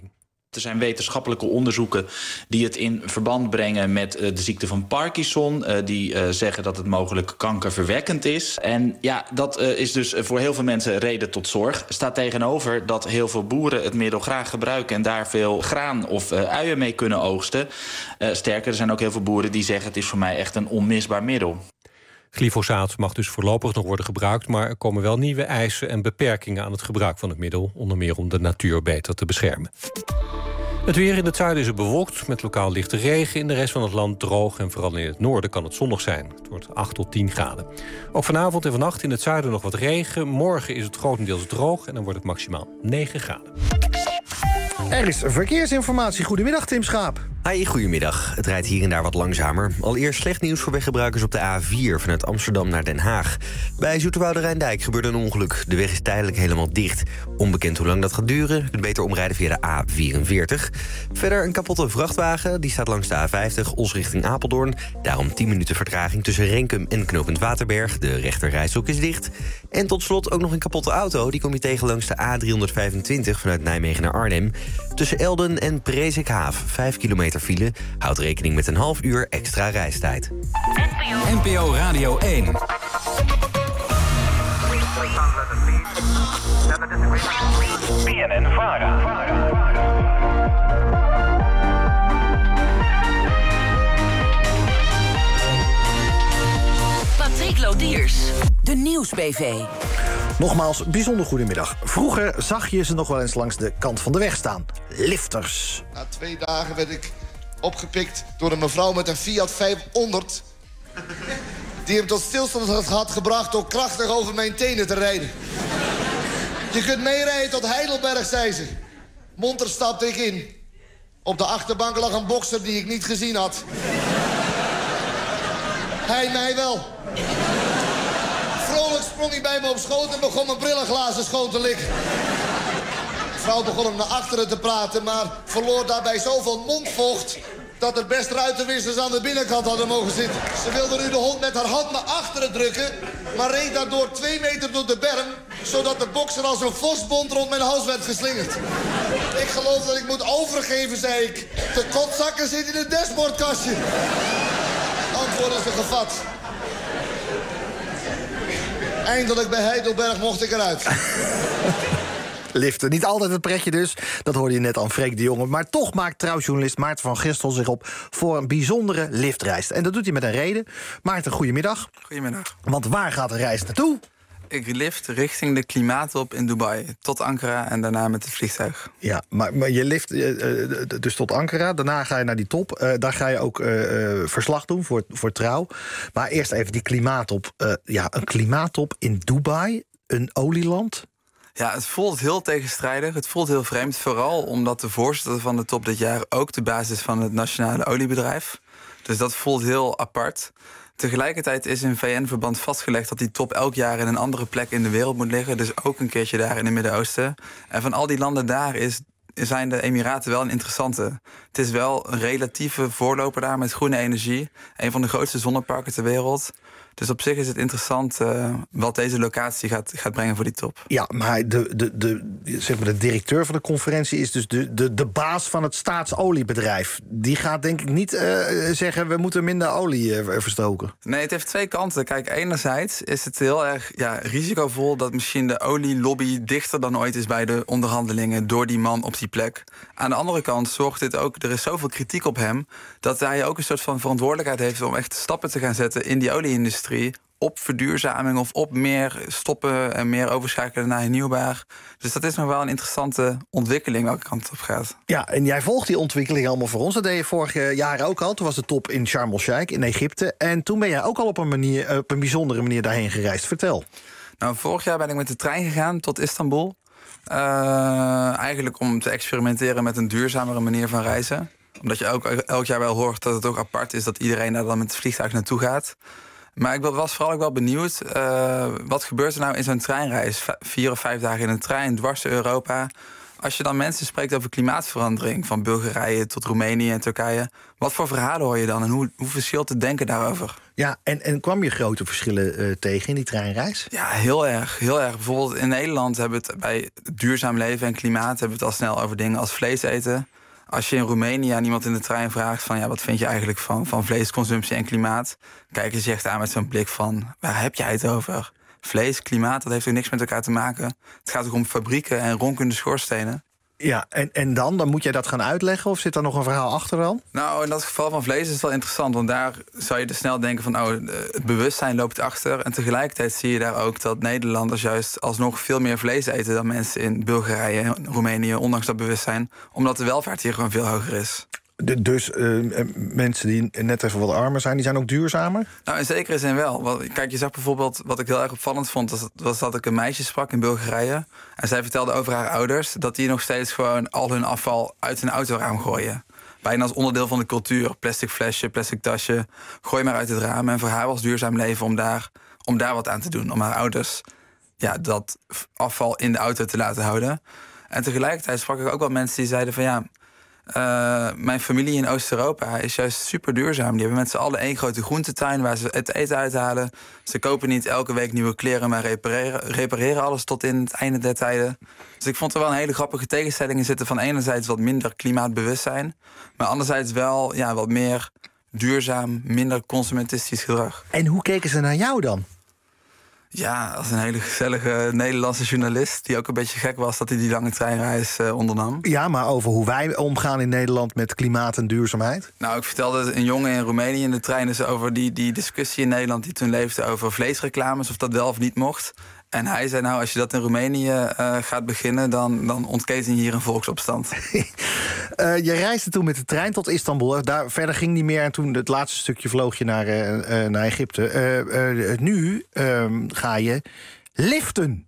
Er zijn wetenschappelijke onderzoeken die het in verband brengen met uh, de ziekte van Parkinson. Uh, die uh, zeggen dat het mogelijk kankerverwekkend is. En ja, dat uh, is dus voor heel veel mensen reden tot zorg. Staat tegenover dat heel veel boeren het middel graag gebruiken en daar veel graan of uh, uien mee kunnen oogsten. Uh, sterker, er zijn ook heel veel boeren die zeggen het is voor mij echt een onmisbaar middel. Glyfosaat mag dus voorlopig nog worden gebruikt, maar er komen wel nieuwe eisen en beperkingen aan het gebruik van het middel, onder meer om de natuur beter te beschermen. Het weer in het zuiden is er bewolkt, met lokaal lichte regen. In de rest van het land droog en vooral in het noorden kan het zonnig zijn. Het wordt acht tot tien graden. Ook vanavond en vannacht in het zuiden nog wat regen. Morgen is het grotendeels droog en dan wordt het maximaal negen graden. Er is verkeersinformatie. Goedemiddag, Tim Schaap. Hi, goedemiddag. Het rijdt hier en daar wat langzamer. Allereerst slecht nieuws voor weggebruikers op de A vier vanuit Amsterdam naar Den Haag. Bij Zoeterwoude Rijndijk gebeurde een ongeluk. De weg is tijdelijk helemaal dicht. Onbekend hoe lang dat gaat duren. Je kunt beter omrijden via de A vierenveertig. Verder een kapotte vrachtwagen. Die staat langs de A vijftig, Os richting Apeldoorn. Daarom tien minuten vertraging tussen Renkum en knooppunt Waterberg. De rechterrijstrook is dicht. En tot slot ook nog een kapotte auto. Die kom je tegen langs de A driehonderdvijfentwintig vanuit Nijmegen naar Arnhem. Tussen Elden en Presikhaaf, vijf kilometer file. Houd rekening met een half uur extra reistijd. N P O Radio één. B N N Vara. Patrick Lodiers, de Nieuws B V. Nogmaals, bijzonder goedemiddag. Vroeger zag je ze nog wel eens langs de kant van de weg staan. Lifters. Na twee dagen werd ik opgepikt door een mevrouw met een Fiat vijfhonderd... die hem tot stilstand had gebracht door krachtig over mijn tenen te rijden. Je kunt meerijden tot Heidelberg, zei ze. Monter stapte ik in. Op de achterbank lag een bokser die ik niet gezien had. Hij mij wel. Vrolijk sprong hij bij me op schoot en begon mijn brillenglazen schoon te likken. De vrouw begon hem naar achteren te praten, maar verloor daarbij zoveel mondvocht dat er best ruitenwissers aan de binnenkant hadden mogen zitten. Ze wilde nu de hond met haar hand naar achteren drukken, maar reed daardoor twee meter door de berm, zodat de bokser als een vosbond rond mijn hals werd geslingerd. Ik geloof dat ik moet overgeven, zei ik. De kotzakken zitten in het dashboardkastje. Antwoorden ze gevat. Eindelijk bij Heidelberg mocht ik eruit. Liften. Niet altijd het pretje dus. Dat hoorde je net aan Freek de Jonge. Maar toch maakt trouwjournalist Maarten van Gistel zich op voor een bijzondere liftreis. En dat doet hij met een reden. Maarten, goedemiddag. Goedemiddag. Want waar gaat de reis naartoe? Ik lift richting de klimaattop in Dubai. Tot Ankara en daarna met het vliegtuig. Ja, maar, maar je lift uh, dus tot Ankara. Daarna ga je naar die top. Uh, daar ga je ook uh, uh, verslag doen voor, voor Trouw. Maar eerst even die klimaattop. Uh, ja, een klimaattop in Dubai. Een olieland. Ja, het voelt heel tegenstrijdig. Het voelt heel vreemd. Vooral omdat de voorzitter van de top dit jaar ook de baas is van het nationale oliebedrijf. Dus dat voelt heel apart. Tegelijkertijd is in V N-verband vastgelegd dat die top elk jaar in een andere plek in de wereld moet liggen. Dus ook een keertje daar in het Midden-Oosten. En van al die landen daar is, zijn de Emiraten wel een interessante. Het is wel een relatieve voorloper daar met groene energie. Een van de grootste zonneparken ter wereld. Dus op zich is het interessant uh, wat deze locatie gaat, gaat brengen voor die top. Ja, maar de, de, de, zeg maar de directeur van de conferentie is dus de, de, de baas van het staatsoliebedrijf. Die gaat denk ik niet uh, zeggen, we moeten minder olie uh, verstoken. Nee, het heeft twee kanten. Kijk, enerzijds is het heel erg ja, risicovol dat misschien de olielobby dichter dan ooit is bij de onderhandelingen door die man op die plek. Aan de andere kant zorgt dit ook, er is zoveel kritiek op hem, dat hij ook een soort van verantwoordelijkheid heeft om echt stappen te gaan zetten in die olieindustrie. Op verduurzaming of op meer stoppen en meer overschakelen naar hernieuwbaar. Dus dat is nog wel een interessante ontwikkeling welke kant het op gaat. Ja, en jij volgt die ontwikkeling allemaal voor ons. Dat deed je vorig jaar ook al. Toen was de top in Sharm el-Sheikh in Egypte. En toen ben jij ook al op een, manier, op een bijzondere manier daarheen gereisd. Vertel. Nou, vorig jaar ben ik met de trein gegaan tot Istanbul. Uh, eigenlijk om te experimenteren met een duurzamere manier van reizen. Omdat je ook elk jaar wel hoort dat het ook apart is dat iedereen daar dan met het vliegtuig naartoe gaat. Maar ik was vooral ook wel benieuwd, uh, wat gebeurt er nou in zo'n treinreis? Vier of vijf dagen in een trein, dwars door Europa. Als je dan mensen spreekt over klimaatverandering, van Bulgarije tot Roemenië en Turkije, wat voor verhalen hoor je dan en hoe, hoe verschilt het denken daarover? Ja, en, en kwam je grote verschillen uh, tegen in die treinreis? Ja, heel erg, heel erg. Bijvoorbeeld in Nederland hebben we het bij duurzaam leven en klimaat hebben we het al snel over dingen als vlees eten. Als je in Roemenië aan iemand in de trein vraagt van ja, wat vind je eigenlijk van, van vleesconsumptie en klimaat, kijken ze echt aan met zo'n blik van waar heb jij het over? Vlees, klimaat, dat heeft er niks met elkaar te maken. Het gaat ook om fabrieken en ronkende schoorstenen. Ja, en, en dan? Dan moet jij dat gaan uitleggen of zit er nog een verhaal achter dan? Nou, in dat geval van vlees is het wel interessant, want daar zou je dus snel denken van oh, het bewustzijn loopt achter. En tegelijkertijd zie je daar ook dat Nederlanders juist alsnog veel meer vlees eten dan mensen in Bulgarije en Roemenië, ondanks dat bewustzijn, omdat de welvaart hier gewoon veel hoger is. De, dus uh, mensen die net even wat armer zijn, die zijn ook duurzamer? Nou, in zekere zin wel. Want, kijk, je zag bijvoorbeeld, wat ik heel erg opvallend vond, was, was dat ik een meisje sprak in Bulgarije. En zij vertelde over haar ouders dat die nog steeds gewoon al hun afval uit hun autoraam gooien. Bijna als onderdeel van de cultuur. Plastic flesje, plastic tasje, gooi maar uit het raam. En voor haar was duurzaam leven om daar, om daar wat aan te doen. Om haar ouders ja, dat afval in de auto te laten houden. En tegelijkertijd sprak ik ook wel mensen die zeiden van ja, Uh, mijn familie in Oost-Europa is juist super duurzaam. Die hebben met z'n allen één grote groentetuin waar ze het eten uithalen. Ze kopen niet elke week nieuwe kleren, maar repareren, repareren alles tot in het einde der tijden. Dus ik vond er wel een hele grappige tegenstelling in zitten van enerzijds wat minder klimaatbewustzijn, maar anderzijds wel ja, wat meer duurzaam, minder consumentistisch gedrag. En hoe keken ze naar jou dan? Ja, als een hele gezellige Nederlandse journalist die ook een beetje gek was dat hij die lange treinreis uh, ondernam. Ja, maar over hoe wij omgaan in Nederland met klimaat en duurzaamheid? Nou, ik vertelde een jongen in Roemenië in de trein dus over die, die discussie in Nederland die toen leefde over vleesreclames, of dat wel of niet mocht. En hij zei, nou, als je dat in Roemenië uh, gaat beginnen, dan, dan ontketen je hier een volksopstand. uh, je reisde toen met de trein tot Istanbul. Daar, verder ging niet meer en toen het laatste stukje vloog je naar, uh, uh, naar Egypte. Uh, uh, nu uh, ga je liften.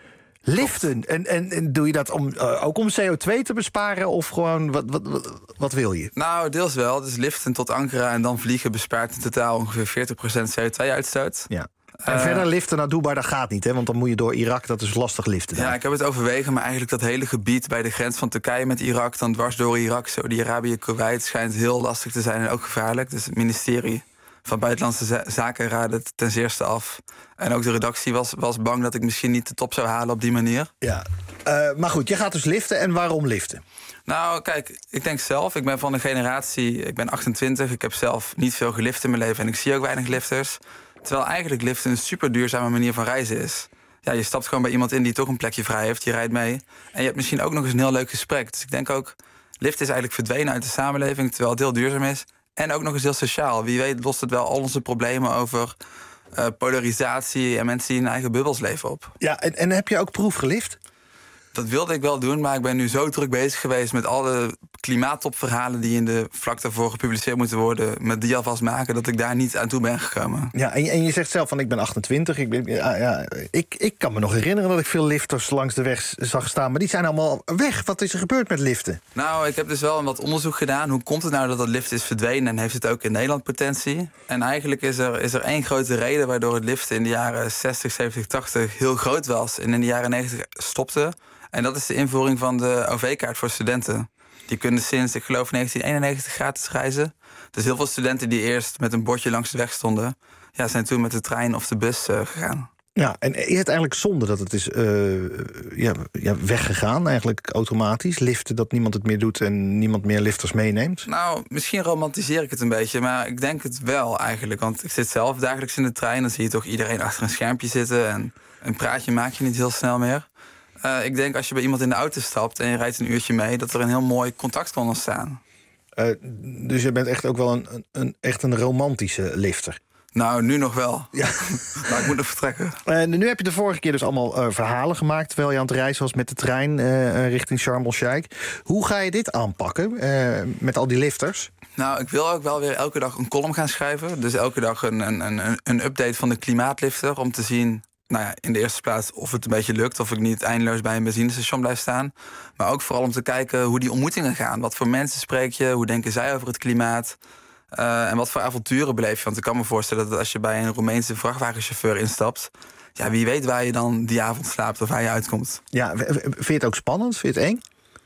Liften. En, en, en doe je dat om, uh, ook om C O twee te besparen? Of gewoon, wat, wat, wat, wat wil je? Nou, deels wel. Dus liften tot Ankara en dan vliegen bespaart in totaal ongeveer veertig procent C O twee uitstoot. Ja. En uh, verder liften naar Dubai, dat gaat niet, hè? Want dan moet je door Irak, dat is lastig liften. Daar. Ja, ik heb het overwegen, maar eigenlijk dat hele gebied bij de grens van Turkije met Irak, dan dwars door Irak, Saudi-Arabië, Kuwait, schijnt heel lastig te zijn en ook gevaarlijk. Dus het ministerie van Buitenlandse Zaken raadde het ten zeerste af. En ook de redactie was, was bang dat ik misschien niet de top zou halen op die manier. Ja, uh, maar goed, je gaat dus liften. En waarom liften? Nou, kijk, ik denk zelf, ik ben van een generatie, ik ben achtentwintig, ik heb zelf niet veel gelift in mijn leven en ik zie ook weinig lifters. Terwijl eigenlijk liften een super duurzame manier van reizen is. Ja, je stapt gewoon bij iemand in die toch een plekje vrij heeft. Je rijdt mee. En je hebt misschien ook nog eens een heel leuk gesprek. Dus ik denk ook, lift is eigenlijk verdwenen uit de samenleving, terwijl het heel duurzaam is. En ook nog eens heel sociaal. Wie weet lost het wel al onze problemen over uh, polarisatie en mensen die in eigen bubbels leven op. Ja, en, en heb je ook proef gelift? Dat wilde ik wel doen, maar ik ben nu zo druk bezig geweest met alle klimaattopverhalen die in de vlak daarvoor gepubliceerd moeten worden, met die alvast maken, dat ik daar niet aan toe ben gekomen. Ja, en je, en je zegt zelf van ik ben achtentwintig. Ik, ben, ja, ja, ik, ik kan me nog herinneren dat ik veel lifters langs de weg zag staan, maar die zijn allemaal weg. Wat is er gebeurd met liften? Nou, ik heb dus wel wat onderzoek gedaan. Hoe komt het nou dat dat lift is verdwenen en heeft het ook in Nederland potentie? En eigenlijk is er, is er één grote reden waardoor het liften in de jaren zestig, zeventig, tachtig heel groot was en in de jaren negentig stopte. En dat is de invoering van de O V-kaart voor studenten. Die kunnen sinds, ik geloof, negentien eenennegentig gratis reizen. Dus heel veel studenten die eerst met een bordje langs de weg stonden, ja, zijn toen met de trein of de bus uh, gegaan. Ja, en is het eigenlijk zonde dat het is uh, ja, ja, weggegaan, eigenlijk automatisch? Liften, dat niemand het meer doet en niemand meer lifters meeneemt? Nou, misschien romantiseer ik het een beetje, maar ik denk het wel eigenlijk. Want ik zit zelf dagelijks in de trein, dan zie je toch iedereen achter een schermpje zitten en een praatje maak je niet heel snel meer. Uh, ik denk als je bij iemand in de auto stapt en je rijdt een uurtje mee, dat er een heel mooi contact kan ontstaan. Uh, dus je bent echt ook wel een, een, echt een romantische lifter? Nou, nu nog wel. Ja. Maar ik moet nog vertrekken. Uh, nu heb je de vorige keer dus allemaal uh, verhalen gemaakt terwijl je aan het reizen was met de trein uh, richting Sharm el-Sheikh. Hoe ga je dit aanpakken uh, met al die lifters? Nou, ik wil ook wel weer elke dag een column gaan schrijven. Dus elke dag een, een, een, een update van de klimaatlifter om te zien, nou ja, in de eerste plaats of het een beetje lukt, of ik niet eindeloos bij een benzinestation blijf staan. Maar ook vooral om te kijken hoe die ontmoetingen gaan. Wat voor mensen spreek je? Hoe denken zij over het klimaat? Uh, en wat voor avonturen beleef je? Want ik kan me voorstellen dat als je bij een Roemeense vrachtwagenchauffeur instapt, ja, wie weet waar je dan die avond slaapt of waar je uitkomt. Ja, vind je het ook spannend? Vind je het eng?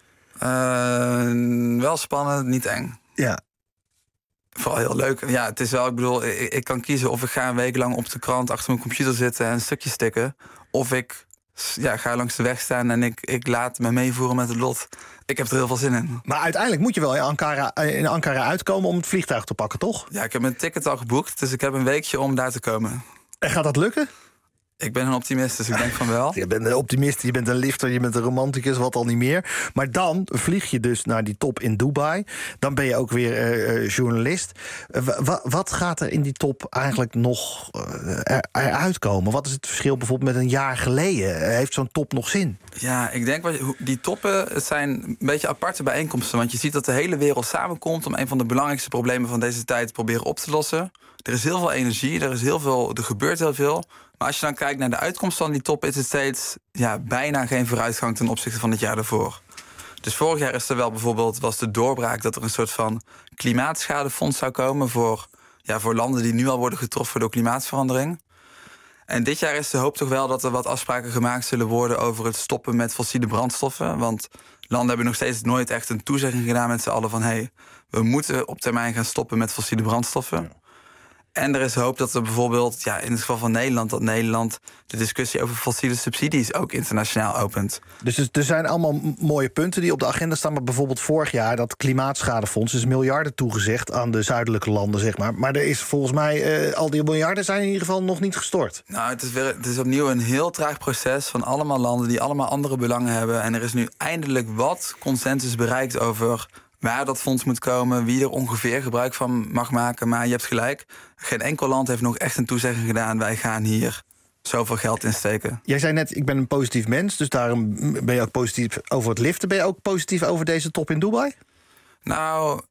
Uh, wel spannend, niet eng. Ja. Vooral heel leuk. Ja, het is wel, ik bedoel, ik, ik kan kiezen of ik ga een week lang op de krant achter mijn computer zitten en stukjes stikken, of ik ja, ga langs de weg staan en ik, ik laat me meevoeren met het lot. Ik heb er heel veel zin in. Maar uiteindelijk moet je wel in Ankara, in Ankara uitkomen om het vliegtuig te pakken, toch? Ja, ik heb mijn ticket al geboekt, dus ik heb een weekje om daar te komen. En gaat dat lukken? Ik ben een optimist, dus ik denk van wel. Je bent een optimist, je bent een lifter, je bent een romanticus, wat al niet meer. Maar dan vlieg je dus naar die top in Dubai. Dan ben je ook weer uh, journalist. Uh, w- wat gaat er in die top eigenlijk nog uh, er, eruit komen? Wat is het verschil bijvoorbeeld met een jaar geleden? Uh, heeft zo'n top nog zin? Ja, ik denk wat die toppen, het zijn een beetje aparte bijeenkomsten. Want je ziet dat de hele wereld samenkomt om een van de belangrijkste problemen van deze tijd te proberen op te lossen. Er is heel veel energie, er is heel veel, er gebeurt heel veel. Maar als je dan kijkt naar de uitkomst van die top, is het steeds ja, bijna geen vooruitgang ten opzichte van het jaar daarvoor. Dus vorig jaar is er wel bijvoorbeeld was de doorbraak dat er een soort van klimaatschadefonds zou komen voor, ja, voor landen die nu al worden getroffen door klimaatverandering. En dit jaar is de hoop toch wel dat er wat afspraken gemaakt zullen worden over het stoppen met fossiele brandstoffen. Want landen hebben nog steeds nooit echt een toezegging gedaan met z'n allen van hé, hey, we moeten op termijn gaan stoppen met fossiele brandstoffen. En er is hoop dat er bijvoorbeeld, ja, in het geval van Nederland, dat Nederland de discussie over fossiele subsidies ook internationaal opent. Dus er zijn allemaal m- mooie punten die op de agenda staan. Maar bijvoorbeeld vorig jaar dat klimaatschadefonds is miljarden toegezegd aan de zuidelijke landen, zeg maar. Maar er is volgens mij, uh, al die miljarden zijn in ieder geval nog niet gestort. Nou, het is, weer, het is opnieuw een heel traag proces van allemaal landen die allemaal andere belangen hebben. En er is nu eindelijk wat consensus bereikt over waar dat fonds moet komen, wie er ongeveer gebruik van mag maken. Maar je hebt gelijk, geen enkel land heeft nog echt een toezegging gedaan. Wij gaan hier zoveel geld in steken. Jij zei net, ik ben een positief mens, dus daarom ben je ook positief over het liften. Ben je ook positief over deze top in Dubai? Nou,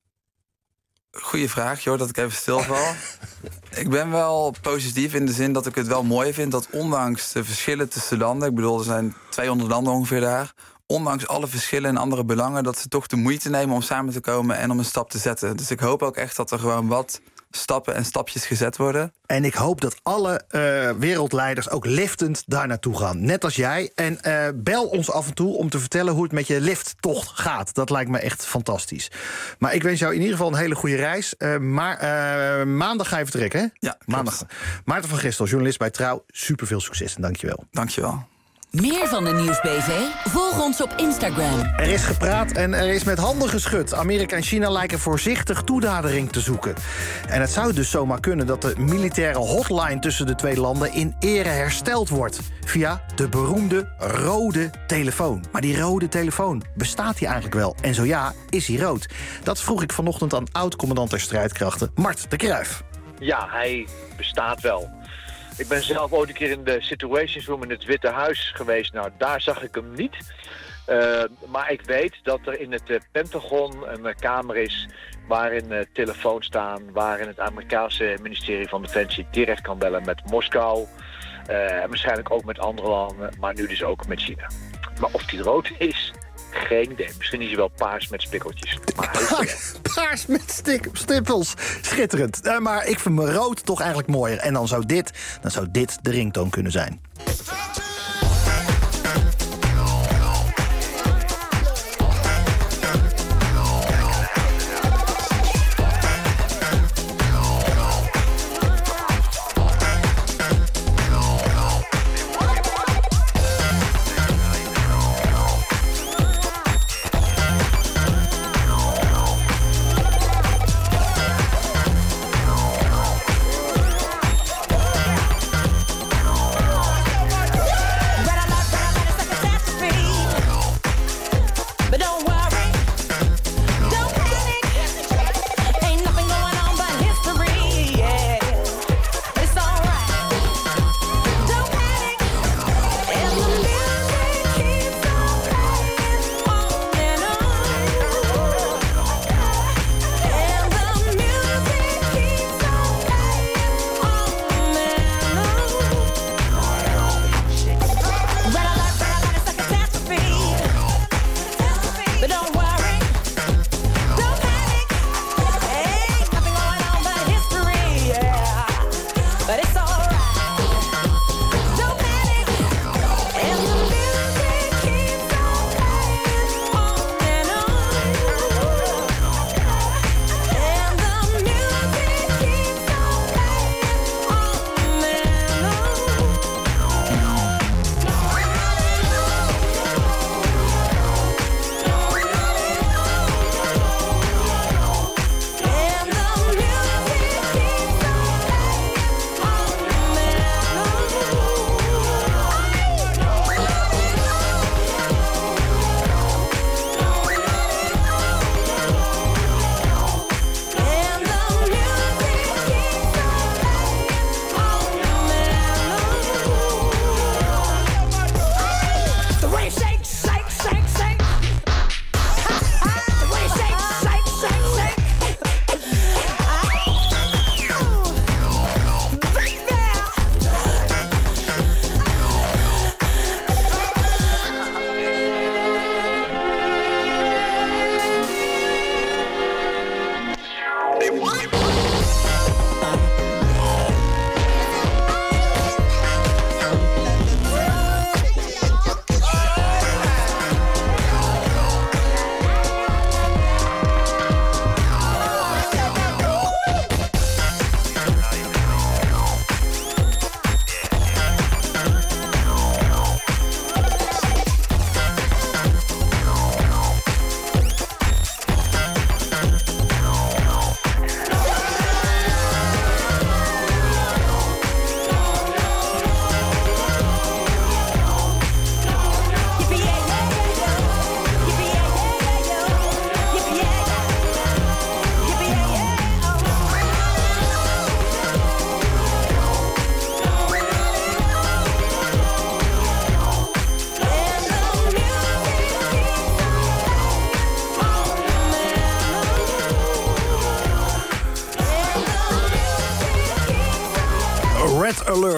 goede vraag, joh, dat ik even stilval. Ik ben wel positief in de zin dat ik het wel mooi vind dat ondanks de verschillen tussen landen, ik bedoel, er zijn tweehonderd landen ongeveer daar, ondanks alle verschillen en andere belangen, dat ze toch de moeite nemen om samen te komen en om een stap te zetten. Dus ik hoop ook echt dat er gewoon wat stappen en stapjes gezet worden. En ik hoop dat alle uh, wereldleiders ook liftend daar naartoe gaan. Net als jij. En uh, bel ons af en toe om te vertellen hoe het met je lifttocht gaat. Dat lijkt me echt fantastisch. Maar ik wens jou in ieder geval een hele goede reis. Uh, maar uh, maandag ga je vertrekken, hè? Ja, maandag. Maarten van Gistel, journalist bij Trouw. Super veel succes en dankjewel. Dankjewel. Meer van de Nieuwsbv? Volg ons op Instagram. Er is gepraat en er is met handen geschud. Amerika en China lijken voorzichtig toenadering te zoeken. En het zou dus zomaar kunnen dat de militaire hotline tussen de twee landen in ere hersteld wordt. Via de beroemde rode telefoon. Maar die rode telefoon, bestaat die eigenlijk wel? En zo ja, is hij rood? Dat vroeg ik vanochtend aan oud-commandant der strijdkrachten, Mart de Kruijf. Ja, hij bestaat wel. Ik ben zelf ooit een keer in de Situations Room in het Witte Huis geweest. Nou, daar zag ik hem niet. Uh, maar ik weet dat er in het uh, Pentagon een uh, kamer is waarin uh, telefoons staan, waarin het Amerikaanse ministerie van Defensie direct kan bellen met Moskou. Uh, en waarschijnlijk ook met andere landen, maar nu dus ook met China. Maar of die rood is, geen idee. Misschien is hij wel paars met spikkeltjes. Maar paars, paars met stik, stippels. Schitterend. Uh, maar ik vind me rood toch eigenlijk mooier. En dan zou dit, dan zou dit de ringtoon kunnen zijn.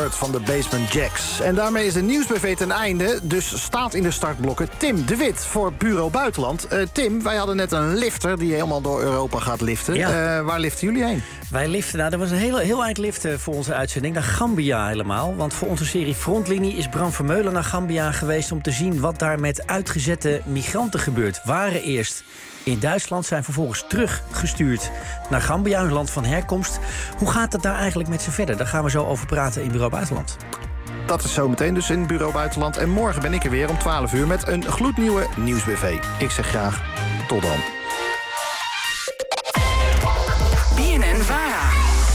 Bird van de Basement Jacks. En daarmee is de Nieuwsbv ten einde, dus staat in de startblokken Tim de Wit voor Bureau Buitenland. Uh, Tim, wij hadden net een lifter die helemaal door Europa gaat liften. Ja. Uh, waar liften jullie heen? Wij liften, nou, er was een heel, heel eind liften voor onze uitzending. Naar Gambia helemaal. Want voor onze serie Frontlinie is Bram Vermeulen naar Gambia geweest om te zien wat daar met uitgezette migranten gebeurt. Waren eerst in Duitsland, zijn vervolgens teruggestuurd naar Gambia, hun land van herkomst. Hoe gaat het daar eigenlijk met ze verder? Daar gaan we zo over praten in Bureau Buitenland. Dat is zometeen dus in Bureau Buitenland. En morgen ben ik er weer om twaalf uur met een gloednieuwe Nieuwsbv. Ik zeg graag tot dan. B N N Vara.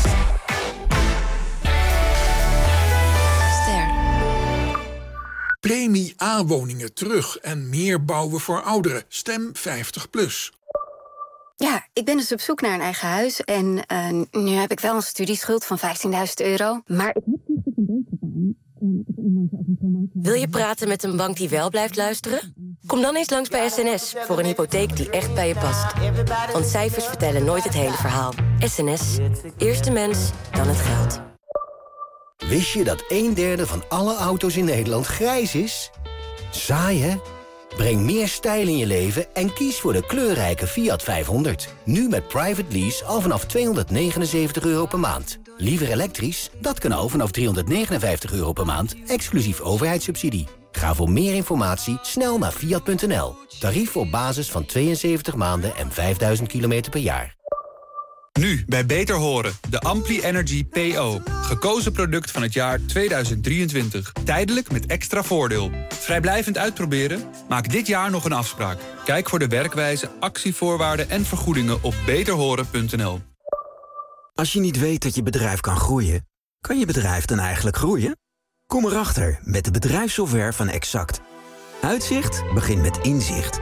Ster. Premie A-woningen terug en meer bouwen voor ouderen. Stem vijftig plus. Ja, ik ben dus op zoek naar een eigen huis. En uh, nu heb ik wel een studieschuld van vijftienduizend euro. Maar ik heb niet een beetje aan. Wil je praten met een bank die wel blijft luisteren? Kom dan eens langs bij S N S voor een hypotheek die echt bij je past. Want cijfers vertellen nooit het hele verhaal. S N S. Eerst de mens, dan het geld. Wist je dat een derde van alle auto's in Nederland grijs is? Saai, hè? Breng meer stijl in je leven en kies voor de kleurrijke Fiat vijfhonderd. Nu met private lease al vanaf tweehonderdnegenenzeventig euro per maand. Liever elektrisch? Dat kan al vanaf driehonderdnegenenvijftig euro per maand, exclusief overheidssubsidie. Ga voor meer informatie snel naar fiat punt n l. Tarief op basis van tweeënzeventig maanden en vijfduizend kilometer per jaar. Nu bij Beter Horen, de Ampli Energy P O. Gekozen product van het jaar tweeduizend drieëntwintig. Tijdelijk met extra voordeel. Vrijblijvend uitproberen? Maak dit jaar nog een afspraak. Kijk voor de werkwijze, actievoorwaarden en vergoedingen op beter horen punt n l. Als je niet weet dat je bedrijf kan groeien, kan je bedrijf dan eigenlijk groeien? Kom erachter met de bedrijfssoftware van Exact. Uitzicht begint met inzicht.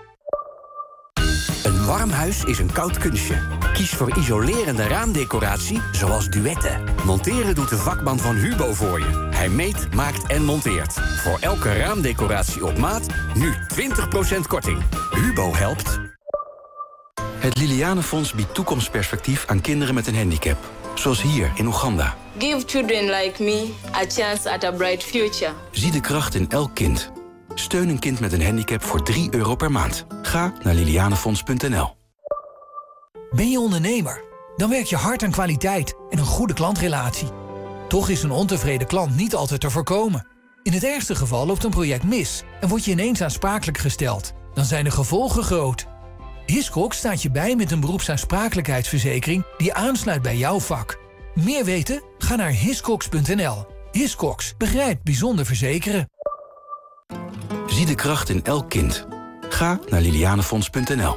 Een warm huis is een koud kunstje. Kies voor isolerende raamdecoratie zoals Duetten. Monteren doet de vakman van Hubo voor je. Hij meet, maakt en monteert. Voor elke raamdecoratie op maat nu twintig procent korting. Hubo helpt. Het Lilianenfonds biedt toekomstperspectief aan kinderen met een handicap. Zoals hier in Oeganda. Give children like me a chance at a bright future. Zie de kracht in elk kind. Steun een kind met een handicap voor drie euro per maand. Ga naar lilianenfonds punt n l. Ben je ondernemer? Dan werk je hard aan kwaliteit en een goede klantrelatie. Toch is een ontevreden klant niet altijd te voorkomen. In het ergste geval loopt een project mis en word je ineens aansprakelijk gesteld. Dan zijn de gevolgen groot. Hiscox staat je bij met een beroepsaansprakelijkheidsverzekering die aansluit bij jouw vak. Meer weten? Ga naar hiscox punt n l. Hiscox begrijpt bijzonder verzekeren. Zie de kracht in elk kind. Ga naar lilianenfonds punt n l.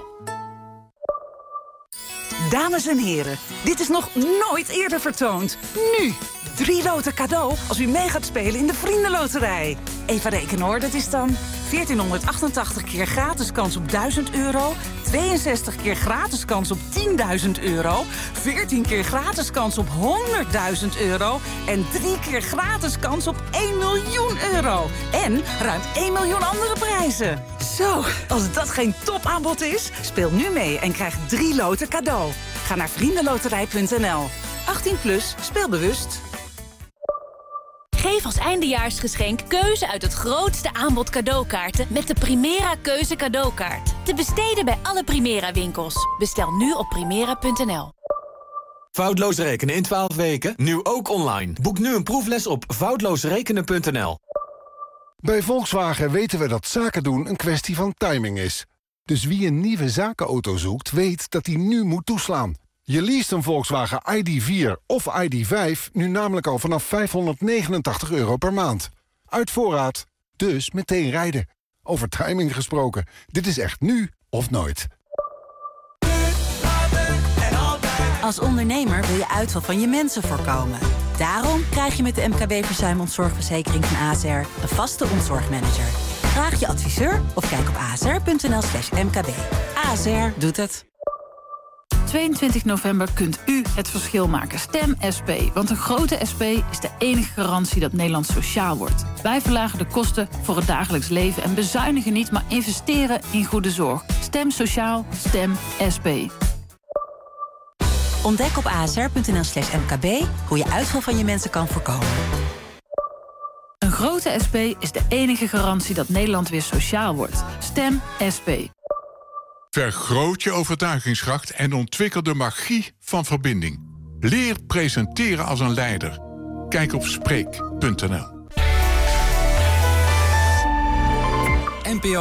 Dames en heren, dit is nog nooit eerder vertoond. Nu, drie loten cadeau als u mee gaat spelen in de Vriendenloterij. Even rekenen hoor, dat is dan veertienhonderdachtentachtig keer gratis kans op duizend euro... tweeënzestig keer gratis kans op tienduizend euro... veertien keer gratis kans op honderdduizend euro... en drie keer gratis kans op één miljoen euro. En ruim één miljoen andere prijzen. Zo, als dat geen topaanbod is, speel nu mee en krijg drie loten cadeau. Ga naar vriendenloterij punt n l. achttien plus, speel bewust. Geef als eindejaarsgeschenk keuze uit het grootste aanbod cadeaukaarten met de Primera Keuze cadeaukaart. Te besteden bij alle Primera winkels. Bestel nu op primera punt n l. Foutloos rekenen in twaalf weken, nu ook online. Boek nu een proefles op foutloosrekenen punt n l. Bij Volkswagen weten we dat zaken doen een kwestie van timing is. Dus wie een nieuwe zakenauto zoekt, weet dat hij nu moet toeslaan. Je leest een Volkswagen I D vier of I D vijf nu namelijk al vanaf vijfhonderdnegenentachtig euro per maand. Uit voorraad, dus meteen rijden. Over timing gesproken, dit is echt nu of nooit. Als ondernemer wil je uitval van je mensen voorkomen. Daarom krijg je met de M K B-verzuimontzorgverzekering van A S R een vaste ontzorgmanager. Vraag je adviseur of kijk op a s r punt n l slash m k b. A S R doet het. tweeëntwintig november kunt u het verschil maken. Stem S P, want een grote S P is de enige garantie dat Nederland sociaal wordt. Wij verlagen de kosten voor het dagelijks leven en bezuinigen niet, maar investeren in goede zorg. Stem sociaal, stem S P. Ontdek op a s r punt n l slash m k b hoe je uitval van je mensen kan voorkomen. grote S P is de enige garantie dat Nederland weer sociaal wordt. Stem S P. Vergroot je overtuigingskracht en ontwikkel de magie van verbinding. Leer presenteren als een leider. Kijk op spreek punt n l. N P O